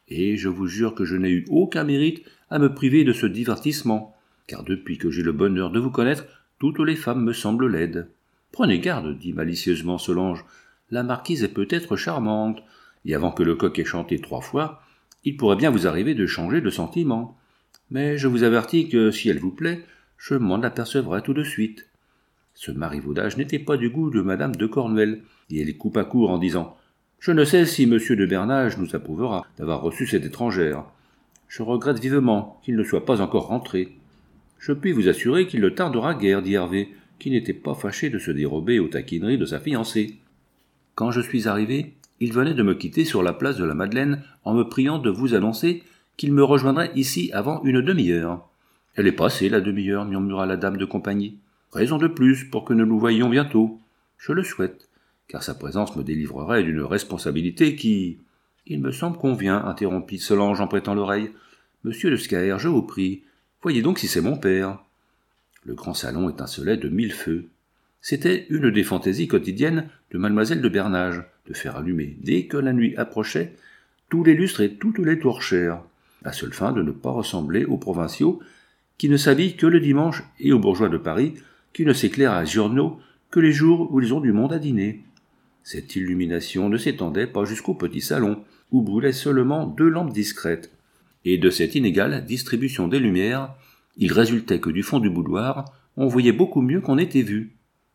Et je vous jure que je n'ai eu aucun mérite à me priver de ce divertissement, car depuis que j'ai le bonheur de vous connaître, toutes les femmes me semblent laides. Prenez garde, dit malicieusement Solange, la marquise est peut-être charmante, et avant que le coq ait chanté trois fois, il pourrait bien vous arriver de changer de sentiment. Mais je vous avertis que, si elle vous plaît, je m'en apercevrai tout de suite. Ce marivaudage n'était pas du goût de madame de Cornouailles, et elle coupa court en disant « Je ne sais si monsieur de Bernage nous approuvera d'avoir reçu cette étrangère. Je regrette vivement qu'il ne soit pas encore rentré. Je puis vous assurer qu'il ne tardera guère, dit Hervé, qui n'était pas fâché de se dérober aux taquineries de sa fiancée. Quand je suis arrivé, il venait de me quitter sur la place de la Madeleine en me priant de vous annoncer qu'il me rejoindrait ici avant une demi-heure. Elle est passée, la demi-heure, murmura la dame de compagnie. Raison de plus pour que nous nous voyions bientôt. Je le souhaite, car sa présence me délivrerait d'une responsabilité qui... Il me semble qu'on vient, interrompit Solange en prêtant l'oreille. Monsieur de Scaër, je vous prie, voyez donc si c'est mon père. Le grand salon étincelait de mille feux. C'était une des fantaisies quotidiennes de mademoiselle de Bernage, de faire allumer, dès que la nuit approchait, tous les lustres et toutes les torchères, à seule fin de ne pas ressembler aux provinciaux qui ne s'habillent que le dimanche et aux bourgeois de Paris qui ne s'éclairent à journaux que les jours où ils ont du monde à dîner. Cette illumination ne s'étendait pas jusqu'au petit salon, où brûlaient seulement deux lampes discrètes, et de cette inégale distribution des lumières, il résultait que du fond du boudoir, on voyait beaucoup mieux qu'on était vu.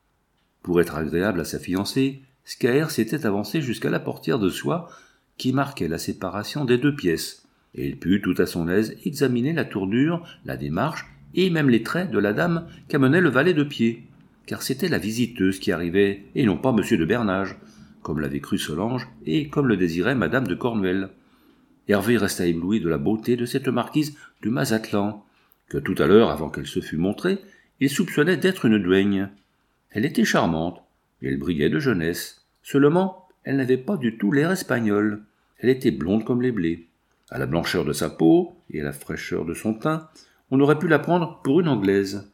Pour être agréable à sa fiancée, Scaër s'était avancé jusqu'à la portière de soie qui marquait la séparation des deux pièces, et il put tout à son aise examiner la tournure, la démarche et même les traits de la dame qu'amenait le valet de pied, car c'était la visiteuse qui arrivait, et non pas monsieur de Bernage, comme l'avait cru Solange et comme le désirait madame de Cornouailles. Hervé resta ébloui de la beauté de cette marquise du Mazatlan, que tout à l'heure, avant qu'elle se fût montrée, il soupçonnait d'être une duègne. Elle était charmante, et elle brillait de jeunesse. Seulement, elle n'avait pas du tout l'air espagnol. Elle était blonde comme les blés. À la blancheur de sa peau et à la fraîcheur de son teint, on aurait pu la prendre pour une Anglaise.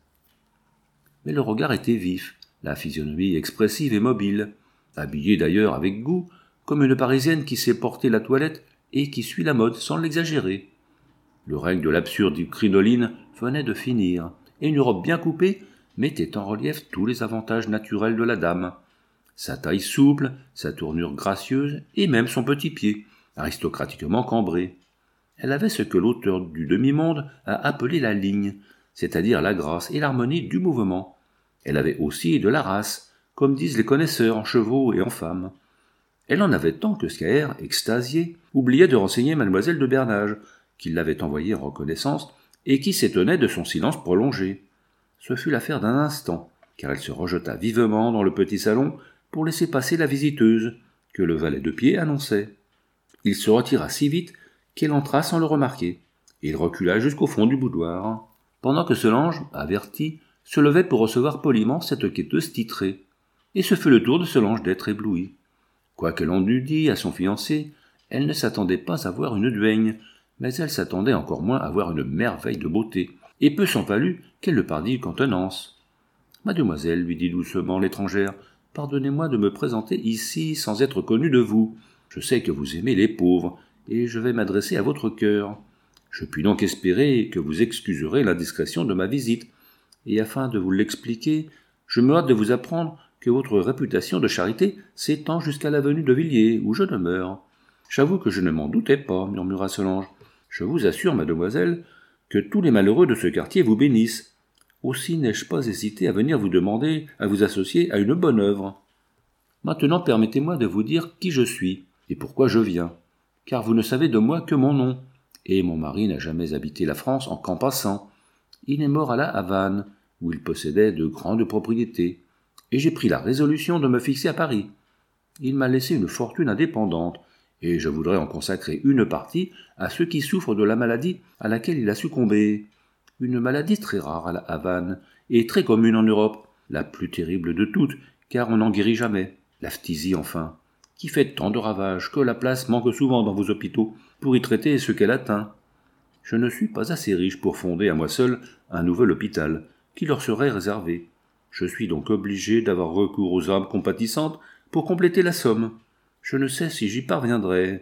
Mais le regard était vif, la physionomie expressive et mobile, habillée d'ailleurs avec goût, comme une Parisienne qui sait porter la toilette et qui suit la mode sans l'exagérer. Le règne de l'absurde crinoline venait de finir, et une robe bien coupée mettait en relief tous les avantages naturels de la dame. Sa taille souple, sa tournure gracieuse, et même son petit pied, aristocratiquement cambré. Elle avait ce que l'auteur du demi-monde a appelé la ligne, c'est-à-dire la grâce et l'harmonie du mouvement. Elle avait aussi de la race, comme disent les connaisseurs en chevaux et en femmes. Elle en avait tant que Scaër, extasié, oubliait de renseigner mademoiselle de Bernage, qui l'avait envoyée en reconnaissance et qui s'étonnait de son silence prolongé. Ce fut l'affaire d'un instant, car elle se rejeta vivement dans le petit salon pour laisser passer la visiteuse, que le valet de pied annonçait. Il se retira si vite qu'elle entra sans le remarquer, et il recula jusqu'au fond du boudoir, pendant que Solange, avertie, se levait pour recevoir poliment cette quêteuse titrée. Et ce fut le tour de Solange d'être éblouie. Quoi qu'elle en eût dit à son fiancé, elle ne s'attendait pas à voir une duègne, mais elle s'attendait encore moins à voir une merveille de beauté, et peu s'en valut qu'elle le pardît contenance. « Mademoiselle, lui dit doucement l'étrangère, pardonnez-moi de me présenter ici sans être connue de vous. Je sais que vous aimez les pauvres, et je vais m'adresser à votre cœur. Je puis donc espérer que vous excuserez l'indiscrétion de ma visite, et afin de vous l'expliquer, je me hâte de vous apprendre que votre réputation de charité s'étend jusqu'à l'avenue de Villiers, où je demeure. J'avoue que je ne m'en doutais pas, murmura Solange. Je vous assure, mademoiselle, que tous les malheureux de ce quartier vous bénissent. Aussi n'ai-je pas hésité à venir vous demander à vous associer à une bonne œuvre. Maintenant permettez-moi de vous dire qui je suis, et pourquoi je viens, car vous ne savez de moi que mon nom, et mon mari n'a jamais habité la France en qu'en passant. Il est mort à la Havane, où il possédait de grandes propriétés, et j'ai pris la résolution de me fixer à Paris. Il m'a laissé une fortune indépendante, et je voudrais en consacrer une partie à ceux qui souffrent de la maladie à laquelle il a succombé. Une maladie très rare à la Havane, et très commune en Europe, la plus terrible de toutes, car on n'en guérit jamais, la phtisie enfin, qui fait tant de ravages que la place manque souvent dans vos hôpitaux pour y traiter ce qu'elle atteint. Je ne suis pas assez riche pour fonder à moi seul un nouvel hôpital, qui leur serait réservé. Je suis donc obligé d'avoir recours aux âmes compatissantes pour compléter la somme. Je ne sais si j'y parviendrai,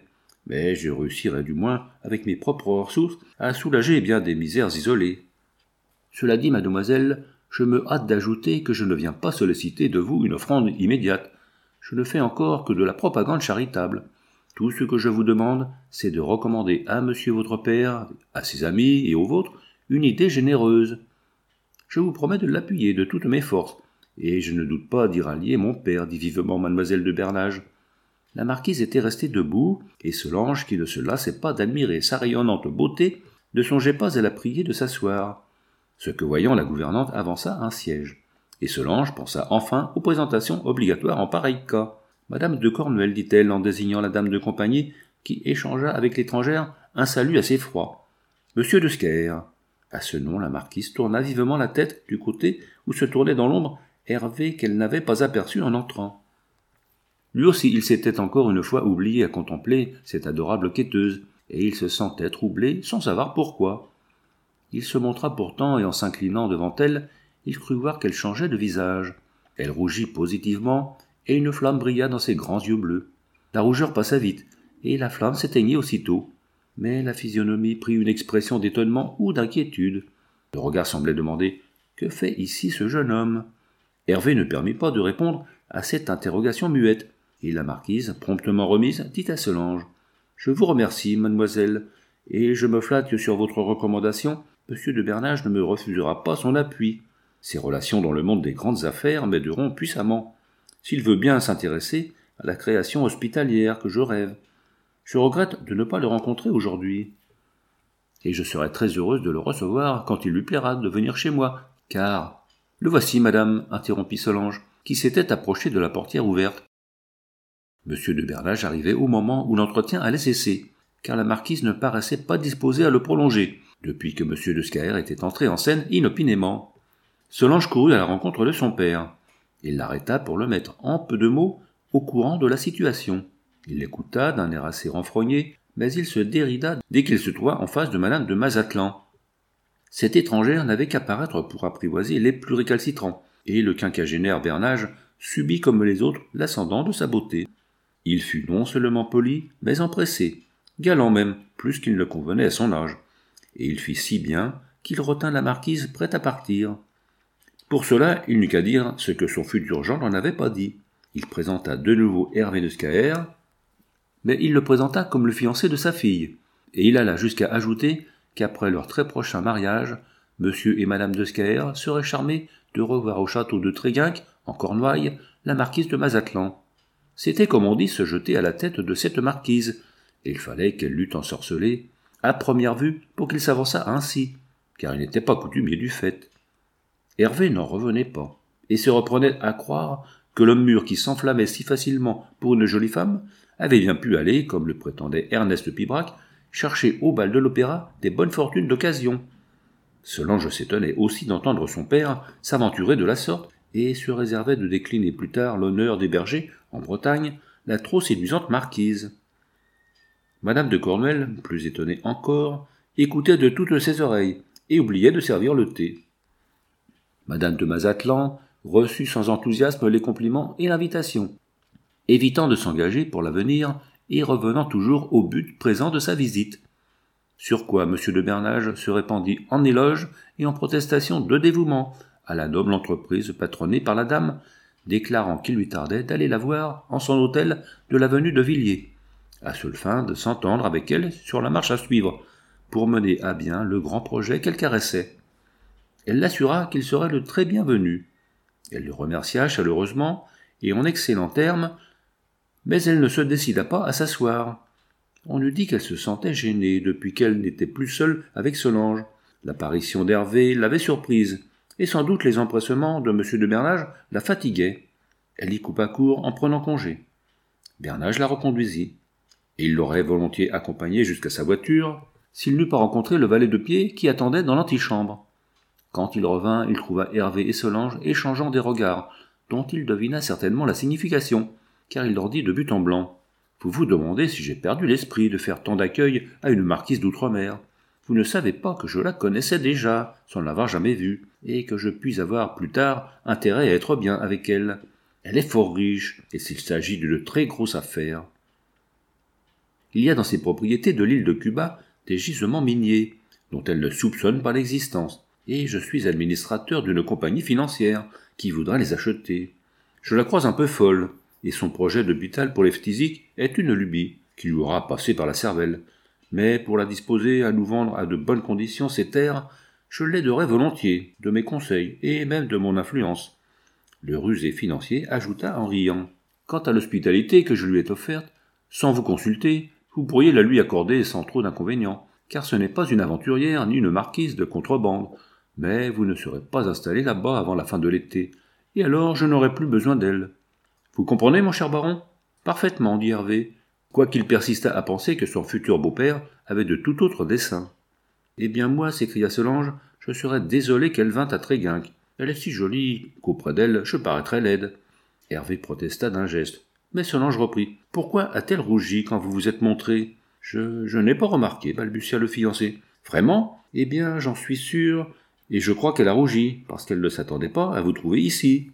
mais je réussirai du moins, avec mes propres ressources, à soulager bien des misères isolées. Cela dit, mademoiselle, je me hâte d'ajouter que je ne viens pas solliciter de vous une offrande immédiate. Je ne fais encore que de la propagande charitable. Tout ce que je vous demande, c'est de recommander à monsieur votre père, à ses amis et aux vôtres, une idée généreuse. Je vous promets de l'appuyer de toutes mes forces, et je ne doute pas d'y rallier mon père, dit vivement mademoiselle de Bernage. La marquise était restée debout, et Solange, qui ne se lassait pas d'admirer sa rayonnante beauté, ne songeait pas à la prier de s'asseoir. Ce que voyant, la gouvernante avança un siège, et Solange pensa enfin aux présentations obligatoires en pareil cas. Madame de Cornouailles, dit-elle en désignant la dame de compagnie, qui échangea avec l'étrangère un salut assez froid. Monsieur de Scaër. À ce nom, la marquise tourna vivement la tête du côté où se tournait dans l'ombre Hervé qu'elle n'avait pas aperçu en entrant. Lui aussi, il s'était encore une fois oublié à contempler cette adorable quêteuse, et il se sentait troublé sans savoir pourquoi. Il se montra pourtant, et en s'inclinant devant elle, il crut voir qu'elle changeait de visage. Elle rougit positivement, et une flamme brilla dans ses grands yeux bleus. La rougeur passa vite, et la flamme s'éteignit aussitôt. Mais la physionomie prit une expression d'étonnement ou d'inquiétude. Le regard semblait demander « Que fait ici ce jeune homme ?» Hervé ne permit pas de répondre à cette interrogation muette, et la marquise, promptement remise, dit à Solange « Je vous remercie, mademoiselle, et je me flatte que sur votre recommandation, monsieur de Bernage ne me refusera pas son appui. Ses relations dans le monde des grandes affaires m'aideront puissamment, s'il veut bien s'intéresser à la création hospitalière que je rêve. Je regrette de ne pas le rencontrer aujourd'hui. Et je serai très heureuse de le recevoir quand il lui plaira de venir chez moi, car... Le voici, madame, interrompit Solange, qui s'était approchée de la portière ouverte. Monsieur de Bernage arrivait au moment où l'entretien allait cesser, car la marquise ne paraissait pas disposée à le prolonger, depuis que monsieur de Scaër était entré en scène inopinément. Solange courut à la rencontre de son père. Il l'arrêta pour le mettre en peu de mots au courant de la situation. Il l'écouta d'un air assez renfrogné, mais il se dérida dès qu'il se trouva en face de madame de Mazatlan. Cette étrangère n'avait qu'à paraître pour apprivoiser les plus récalcitrants, et le quinquagénaire Bernage subit comme les autres l'ascendant de sa beauté. Il fut non seulement poli, mais empressé, galant même, plus qu'il ne convenait à son âge, et il fit si bien qu'il retint la marquise prête à partir. Pour cela, il n'eut qu'à dire ce que son futur gendre n'en avait pas dit. Il présenta de nouveau Hervé de Scaër, mais il le présenta comme le fiancé de sa fille, et il alla jusqu'à ajouter qu'après leur très prochain mariage, monsieur et madame de Scaër seraient charmés de revoir au château de Tréguinck, en Cornouailles, la marquise de Mazatlan. C'était, comme on dit, se jeter à la tête de cette marquise, et il fallait qu'elle l'eût ensorcelé, à première vue, pour qu'il s'avançât ainsi, car il n'était pas coutumier du fait. Hervé n'en revenait pas, et se reprenait à croire que l'homme mûr qui s'enflammait si facilement pour une jolie femme avait bien pu aller, comme le prétendait Ernest Pibrac, chercher au bal de l'opéra des bonnes fortunes d'occasion. Solange s'étonnait aussi d'entendre son père s'aventurer de la sorte et se réservait de décliner plus tard l'honneur d'héberger, en Bretagne, la trop séduisante marquise. Madame de Cornouailles, plus étonnée encore, écoutait de toutes ses oreilles et oubliait de servir le thé. Madame de Mazatlan reçut sans enthousiasme les compliments et l'invitation, évitant de s'engager pour l'avenir et revenant toujours au but présent de sa visite. Sur quoi M. de Bernage se répandit en éloges et en protestations de dévouement à la noble entreprise patronnée par la dame, déclarant qu'il lui tardait d'aller la voir en son hôtel de l'avenue de Villiers, à seule fin de s'entendre avec elle sur la marche à suivre, pour mener à bien le grand projet qu'elle caressait. Elle l'assura qu'il serait le très bienvenu. Elle le remercia chaleureusement et en excellents termes, mais elle ne se décida pas à s'asseoir. On eût dit qu'elle se sentait gênée depuis qu'elle n'était plus seule avec Solange. L'apparition d'Hervé l'avait surprise, et sans doute les empressements de M. de Bernage la fatiguaient. Elle y coupa court en prenant congé. Bernage la reconduisit, et il l'aurait volontiers accompagnée jusqu'à sa voiture, s'il n'eût pas rencontré le valet de pied qui attendait dans l'antichambre. Quand il revint, il trouva Hervé et Solange échangeant des regards, dont il devina certainement la signification, car il leur dit de but en blanc. « Vous vous demandez si j'ai perdu l'esprit de faire tant d'accueil à une marquise d'outre-mer. Vous ne savez pas que je la connaissais déjà, sans l'avoir jamais vue, et que je puis avoir plus tard intérêt à être bien avec elle. Elle est fort riche, et s'il s'agit d'une très grosse affaire. » il y a dans ses propriétés de l'île de Cuba des gisements miniers, dont elle ne soupçonne pas l'existence, et je suis administrateur d'une compagnie financière qui voudra les acheter. Je la crois un peu folle, et son projet d'hôpital pour les phtisiques est une lubie qui lui aura passé par la cervelle. Mais pour la disposer à nous vendre à de bonnes conditions ces terres, je l'aiderai volontiers, de mes conseils et même de mon influence. Le rusé financier ajouta en riant. Quant à l'hospitalité que je lui ai offerte, sans vous consulter, vous pourriez la lui accorder sans trop d'inconvénients, car ce n'est pas une aventurière ni une marquise de contrebande, mais vous ne serez pas installé là-bas avant la fin de l'été, et alors je n'aurai plus besoin d'elle. Vous comprenez, mon cher baron ? Parfaitement, dit Hervé, quoiqu'il persistât à penser que son futur beau-père avait de tout autres desseins. Eh bien moi, s'écria Solange, je serais désolé qu'elle vînt à Tréguinque. Elle est si jolie qu'auprès d'elle je paraîtrais laide. Hervé protesta d'un geste, mais Solange reprit. Pourquoi a-t-elle rougi quand vous vous êtes montré ? Je, je n'ai pas remarqué, balbutia le fiancé. Vraiment ? Eh bien, j'en suis sûr, et je crois qu'elle a rougi, parce qu'elle ne s'attendait pas à vous trouver ici.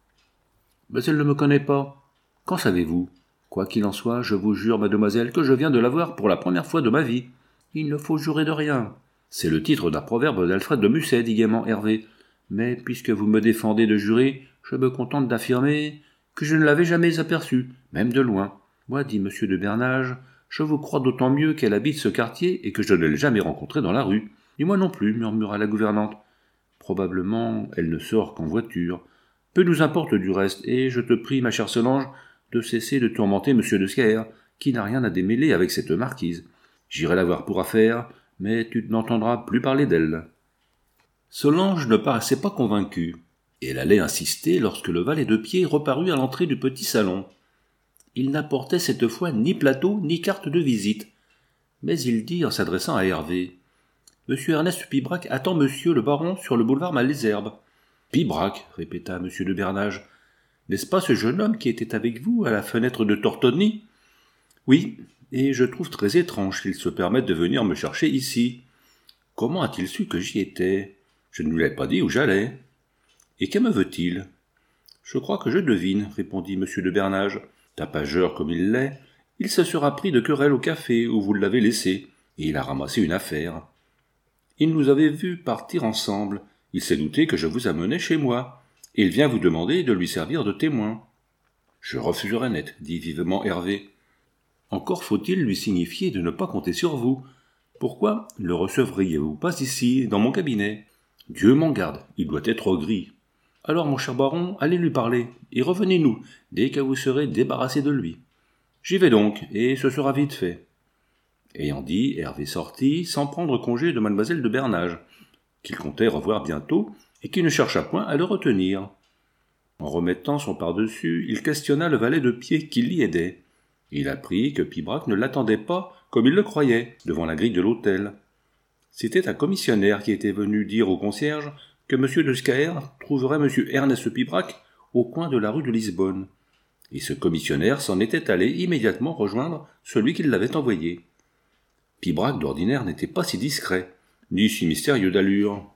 Mais elle ne me connaît pas. Qu'en savez-vous ? Quoi qu'il en soit, je vous jure, mademoiselle, que je viens de la voir pour la première fois de ma vie. Il ne faut jurer de rien. C'est le titre d'un proverbe d'Alfred de Musset, dit gaiement Hervé. Mais puisque vous me défendez de jurer, je me contente d'affirmer que je ne l'avais jamais aperçue, même de loin. Moi, dit monsieur de Bernage, je vous crois d'autant mieux qu'elle habite ce quartier et que je ne l'ai jamais rencontrée dans la rue. Et moi non plus, murmura la gouvernante. Probablement, elle ne sort qu'en voiture. Peu nous importe du reste, et je te prie, ma chère Solange, de cesser de tourmenter monsieur de Scaër, qui n'a rien à démêler avec cette marquise. J'irai la voir pour affaire, mais tu n'entendras plus parler d'elle. Solange ne paraissait pas convaincue, et elle allait insister lorsque le valet de pied reparut à l'entrée du petit salon. Il n'apportait cette fois ni plateau ni carte de visite, mais il dit en s'adressant à Hervé. « Monsieur Ernest Pibrac attend monsieur le baron sur le boulevard Malesherbes. »« Pibrac » répéta monsieur de Bernage. « N'est-ce pas ce jeune homme qui était avec vous à la fenêtre de Tortoni ?»« Oui, et je trouve très étrange qu'il se permette de venir me chercher ici. Comment a-t-il su que j'y étais ? Je ne lui ai pas dit où j'allais. Et que me veut-il ? Je crois que je devine, répondit monsieur de Bernage. Tapageur comme il l'est, il se sera pris de querelle au café où vous l'avez laissé, et il a ramassé une affaire. Il nous avait vus partir ensemble, il s'est douté que je vous amenais chez moi, et il vient vous demander de lui servir de témoin. Je refuserai net, dit vivement Hervé. Encore faut-il lui signifier de ne pas compter sur vous. Pourquoi le recevriez-vous pas ici, dans mon cabinet ? Dieu m'en garde, il doit être gris. Alors, mon cher baron, allez lui parler, et revenez-nous, dès que vous serez débarrassé de lui. J'y vais donc, et ce sera vite fait. Ayant dit, Hervé sortit, sans prendre congé de mademoiselle de Bernage, qu'il comptait revoir bientôt, et qui ne chercha point à le retenir. En remettant son pardessus, il questionna le valet de pied qui l'y aidait. Il apprit que Pibrac ne l'attendait pas, comme il le croyait, devant la grille de l'hôtel. C'était un commissionnaire qui était venu dire au concierge que M. de Scaër trouverait M. Ernest Pibrac au coin de la rue de Lisbonne. Et ce commissionnaire s'en était allé immédiatement rejoindre celui qui l'avait envoyé. Pibrac, d'ordinaire, n'était pas si discret, ni si mystérieux d'allure.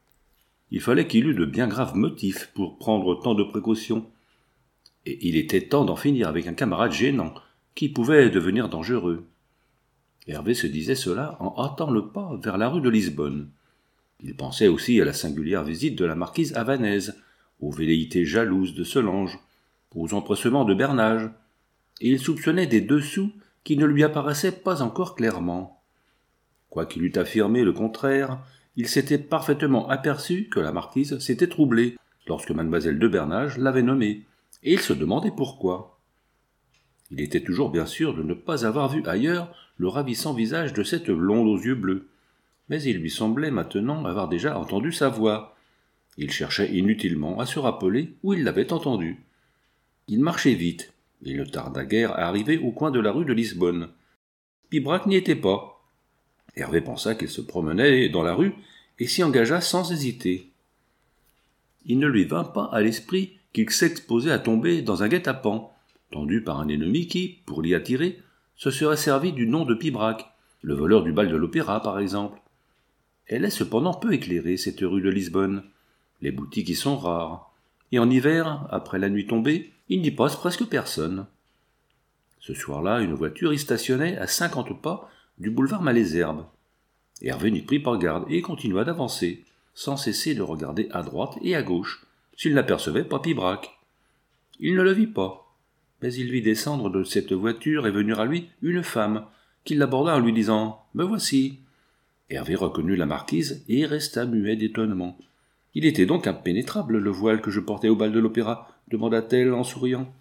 Il fallait qu'il eût de bien graves motifs pour prendre tant de précautions. Et il était temps d'en finir avec un camarade gênant, qui pouvait devenir dangereux. Hervé se disait cela en hâtant le pas vers la rue de Lisbonne. Il pensait aussi à la singulière visite de la marquise havanaise, aux velléités jalouses de Solange, aux empressements de Bernage, et il soupçonnait des dessous qui ne lui apparaissaient pas encore clairement. Quoiqu'il eût affirmé le contraire, il s'était parfaitement aperçu que la marquise s'était troublée lorsque mademoiselle de Bernage l'avait nommée, et il se demandait pourquoi. Il était toujours bien sûr de ne pas avoir vu ailleurs le ravissant visage de cette blonde aux yeux bleus, mais il lui semblait maintenant avoir déjà entendu sa voix. Il cherchait inutilement à se rappeler où il l'avait entendue. Il marchait vite, et il ne tarda guère à arriver au coin de la rue de Lisbonne. Pibrac n'y était pas. Hervé pensa qu'il se promenait dans la rue et s'y engagea sans hésiter. Il ne lui vint pas à l'esprit qu'il s'exposait à tomber dans un guet-apens, tendu par un ennemi qui, pour l'y attirer, se serait servi du nom de Pibrac, le voleur du bal de l'opéra, par exemple. Elle est cependant peu éclairée, cette rue de Lisbonne. Les boutiques y sont rares, et en hiver, après la nuit tombée, il n'y passe presque personne. Ce soir-là, une voiture y stationnait à cinquante pas du boulevard Malesherbes. Hervé n'y prit pas garde et continua d'avancer, sans cesser de regarder à droite et à gauche, s'il n'apercevait pas Pibrac. Il ne le vit pas, mais il vit descendre de cette voiture et venir à lui une femme, qui l'aborda en lui disant « Me voici ». Hervé reconnut la marquise et resta muet d'étonnement. « Il était donc impénétrable, le voile que je portais au bal de l'opéra ?» demanda-t-elle en souriant.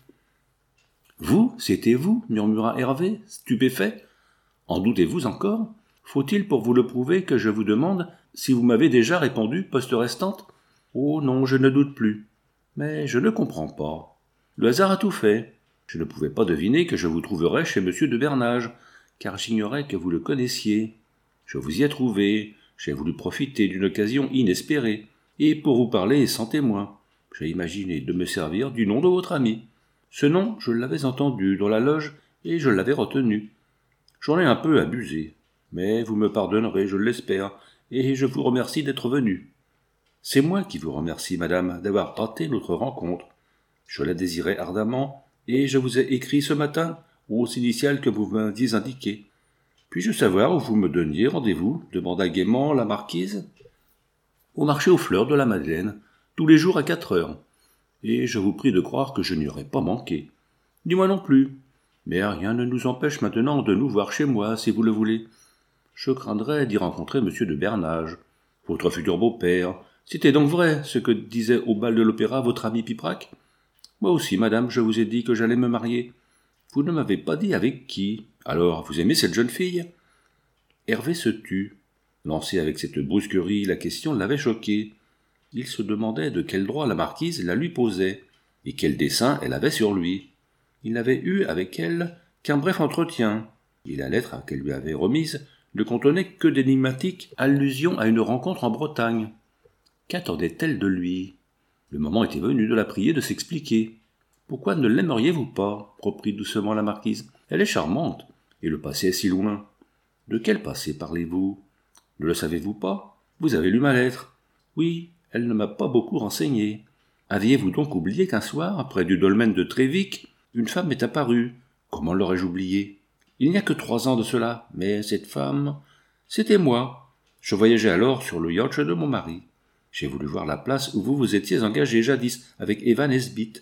« Vous, c'était vous » murmura Hervé, stupéfait. « En doutez-vous encore ? Faut-il pour vous le prouver que je vous demande si vous m'avez déjà répondu, poste restante ? Oh non, je ne doute plus. Mais je ne comprends pas. Le hasard a tout fait. Je ne pouvais pas deviner que je vous trouverais chez monsieur de Bernage, car j'ignorais que vous le connaissiez. Je vous y ai trouvé, j'ai voulu profiter d'une occasion inespérée, et pour vous parler sans témoin, j'ai imaginé de me servir du nom de votre ami. Ce nom, je l'avais entendu dans la loge, et je l'avais retenu. J'en ai un peu abusé, mais vous me pardonnerez, je l'espère, et je vous remercie d'être venu. C'est moi qui vous remercie, madame, d'avoir hâté notre rencontre. Je la désirais ardemment, et je vous ai écrit ce matin, aux initiales que vous m'aviez indiquées. Puis-je savoir où vous me donniez rendez-vous demanda gaiement la marquise. Au marché aux fleurs de la Madeleine, tous les jours à quatre heures. Et je vous prie de croire que je n'y aurais pas manqué. Ni moi non plus. Mais rien ne nous empêche maintenant de nous voir chez moi, si vous le voulez. Je craindrais d'y rencontrer monsieur de Bernage, votre futur beau-père. C'était donc vrai, ce que disait au bal de l'opéra votre ami Pibrac ? Moi aussi, madame, je vous ai dit que j'allais me marier. Vous ne m'avez pas dit avec qui. Alors, vous aimez cette jeune fille ? Hervé se tut. Lancé avec cette brusquerie, la question l'avait choqué. Il se demandait de quel droit la marquise la lui posait, et quel dessein elle avait sur lui. Il n'avait eu avec elle qu'un bref entretien, et la lettre qu'elle lui avait remise ne contenait que d'énigmatiques allusions à une rencontre en Bretagne. Qu'attendait-elle de lui ? Le moment était venu de la prier de s'expliquer. « Pourquoi ne l'aimeriez-vous pas ?» reprit doucement la marquise. « Elle est charmante, et le passé est si loin. »« De quel passé parlez-vous ? Ne le savez-vous pas ? Vous avez lu ma lettre. »« Oui, elle ne m'a pas beaucoup renseigné. Aviez-vous donc oublié qu'un soir, près du dolmen de Trévic, une femme m'est apparue ? Comment l'aurais-je oublié ? Il n'y a que trois ans de cela, mais cette femme, c'était moi. Je voyageais alors sur le yacht de mon mari. J'ai voulu voir la place où vous vous étiez engagé jadis avec Eva Nesbitt.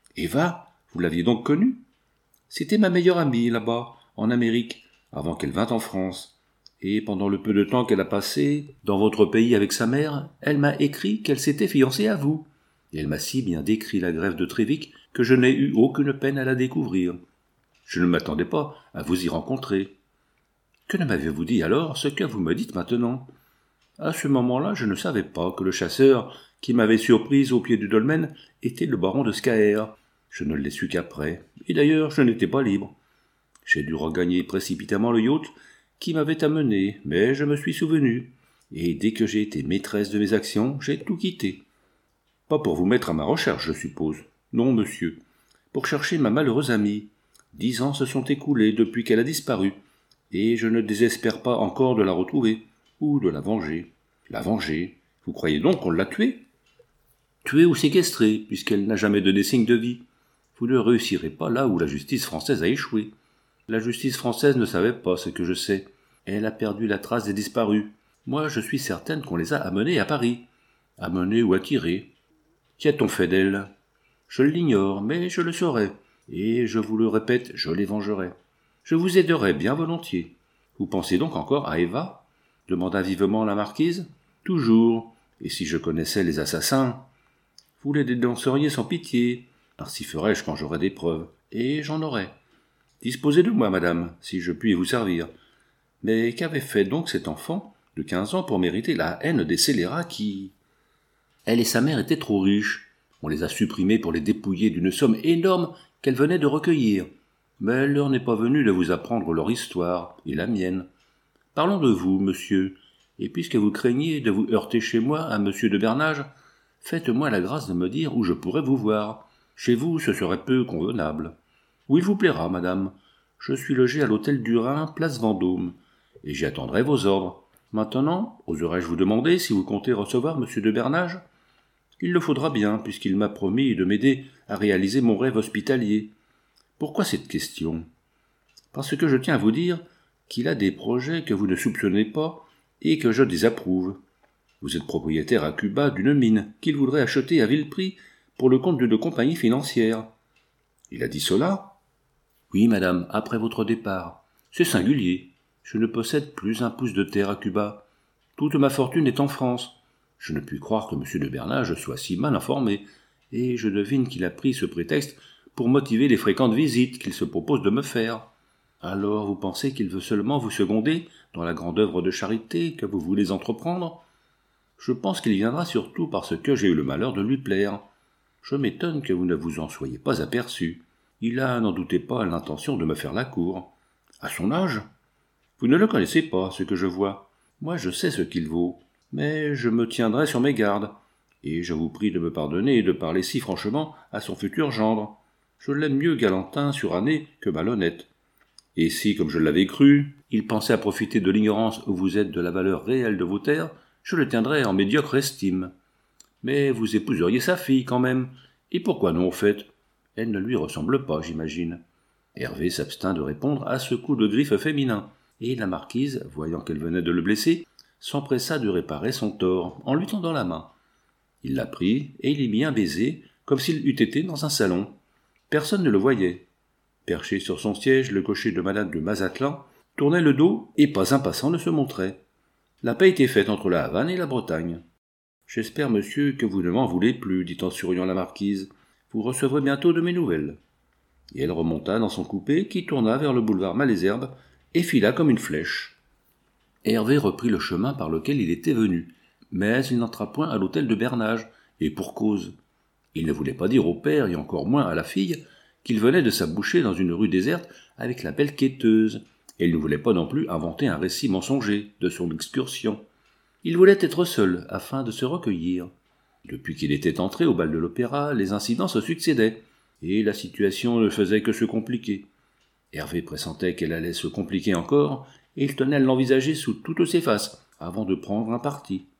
Eva, vous l'aviez donc connue ? C'était ma meilleure amie là-bas, en Amérique, avant qu'elle vînt en France. Et pendant le peu de temps qu'elle a passé dans votre pays avec sa mère, elle m'a écrit qu'elle s'était fiancée à vous. Et elle m'a si bien décrit la grève de Trévic que je n'ai eu aucune peine à la découvrir. Je ne m'attendais pas à vous y rencontrer. Que ne m'avez-vous dit alors ce que vous me dites maintenant ? À ce moment-là, je ne savais pas que le chasseur qui m'avait surprise au pied du dolmen était le baron de Scaër. Je ne l'ai su qu'après, et d'ailleurs je n'étais pas libre. J'ai dû regagner précipitamment le yacht qui m'avait amené, mais je me suis souvenu, et dès que j'ai été maîtresse de mes actions, j'ai tout quitté. Pas pour vous mettre à ma recherche, je suppose. Non, monsieur. Pour chercher ma malheureuse amie. Dix ans se sont écoulés depuis qu'elle a disparu, et je ne désespère pas encore de la retrouver, ou de la venger. La venger ? Vous croyez donc qu'on l'a tuée ? Tuée ou séquestrée, puisqu'elle n'a jamais donné signe de vie. Vous ne réussirez pas là où la justice française a échoué. La justice française ne savait pas ce que je sais. Elle a perdu la trace des disparus. Moi, je suis certaine qu'on les a amenés à Paris. Amenés ou attirés. Qu'y a-t-on fait d'elle ? Je l'ignore, mais je le saurai. Et je vous le répète, je les vengerai. Je vous aiderai bien volontiers. Vous pensez donc encore à Eva ? Demanda vivement la marquise. Toujours. Et si je connaissais les assassins ? Vous les dénonceriez sans pitié. Ainsi ferai-je quand j'aurai des preuves. Et j'en aurai. Disposez de moi, madame, si je puis vous servir. Mais qu'avait fait donc cet enfant de quinze ans pour mériter la haine des scélérats qui... Elle et sa mère étaient trop riches. On les a supprimés pour les dépouiller d'une somme énorme qu'elles venaient de recueillir. Mais l'heure n'est pas venue de vous apprendre leur histoire, et la mienne. Parlons de vous, monsieur, et puisque vous craignez de vous heurter chez moi à monsieur de Bernage, faites-moi la grâce de me dire où je pourrais vous voir. Chez vous, ce serait peu convenable. Où il vous plaira, madame. Je suis logé à l'hôtel du Rhin, place Vendôme, et j'y attendrai vos ordres. Maintenant, oserais-je vous demander si vous comptez recevoir monsieur de Bernage ? Il le faudra bien, puisqu'il m'a promis de m'aider à réaliser mon rêve hospitalier. Pourquoi cette question ? parce que je tiens à vous dire qu'il a des projets que vous ne soupçonnez pas et que je désapprouve. Vous êtes propriétaire à Cuba d'une mine qu'il voudrait acheter à vil prix pour le compte d'une compagnie financière. Il a dit cela ? Oui, madame, après votre départ. C'est singulier. Je ne possède plus un pouce de terre à Cuba. Toute ma fortune est en France. Je ne puis croire que M. de Bernage soit si mal informé, et je devine qu'il a pris ce prétexte pour motiver les fréquentes visites qu'il se propose de me faire. Alors vous pensez qu'il veut seulement vous seconder dans la grande œuvre de charité que vous voulez entreprendre ? Je pense qu'il viendra surtout parce que j'ai eu le malheur de lui plaire. Je m'étonne que vous ne vous en soyez pas aperçu. Il a, n'en doutez pas, l'intention de me faire la cour. À son âge ? Vous ne le connaissez pas, ce que je vois. Moi, je sais ce qu'il vaut, mais je me tiendrai sur mes gardes, et je vous prie de me pardonner et de parler si franchement à son futur gendre. Je l'aime mieux galantin, suranné, que malhonnête. Et si, comme je l'avais cru, il pensait à profiter de l'ignorance où vous êtes de la valeur réelle de vos terres, je le tiendrais en médiocre estime. Mais vous épouseriez sa fille, quand même. Et pourquoi non, au fait ? Elle ne lui ressemble pas, j'imagine. Hervé s'abstint de répondre à ce coup de griffe féminin, et la marquise, voyant qu'elle venait de le blesser, s'empressa de réparer son tort, en lui tendant la main. Il la prit, et il y mit un baiser, comme s'il eût été dans un salon. Personne ne le voyait. Perché sur son siège, le cocher de madame de Mazatlan tournait le dos, et pas un passant ne se montrait. La paix était faite entre la Havane et la Bretagne. « J'espère, monsieur, que vous ne m'en voulez plus, dit en souriant la marquise. Vous recevrez bientôt de mes nouvelles. » Et elle remonta dans son coupé, qui tourna vers le boulevard Malesherbes, et fila comme une flèche. Hervé reprit le chemin par lequel il était venu, mais il n'entra point à l'hôtel de Bernage, et pour cause. Il ne voulait pas dire au père, et encore moins à la fille, qu'il venait de s'aboucher dans une rue déserte avec la belle quêteuse, et il ne voulait pas non plus inventer un récit mensonger de son excursion. Il voulait être seul, afin de se recueillir. Depuis qu'il était entré au bal de l'opéra, les incidents se succédaient, et la situation ne faisait que se compliquer. Hervé pressentait qu'elle allait se compliquer encore, et il tenait à l'envisager sous toutes ses faces, avant de prendre un parti.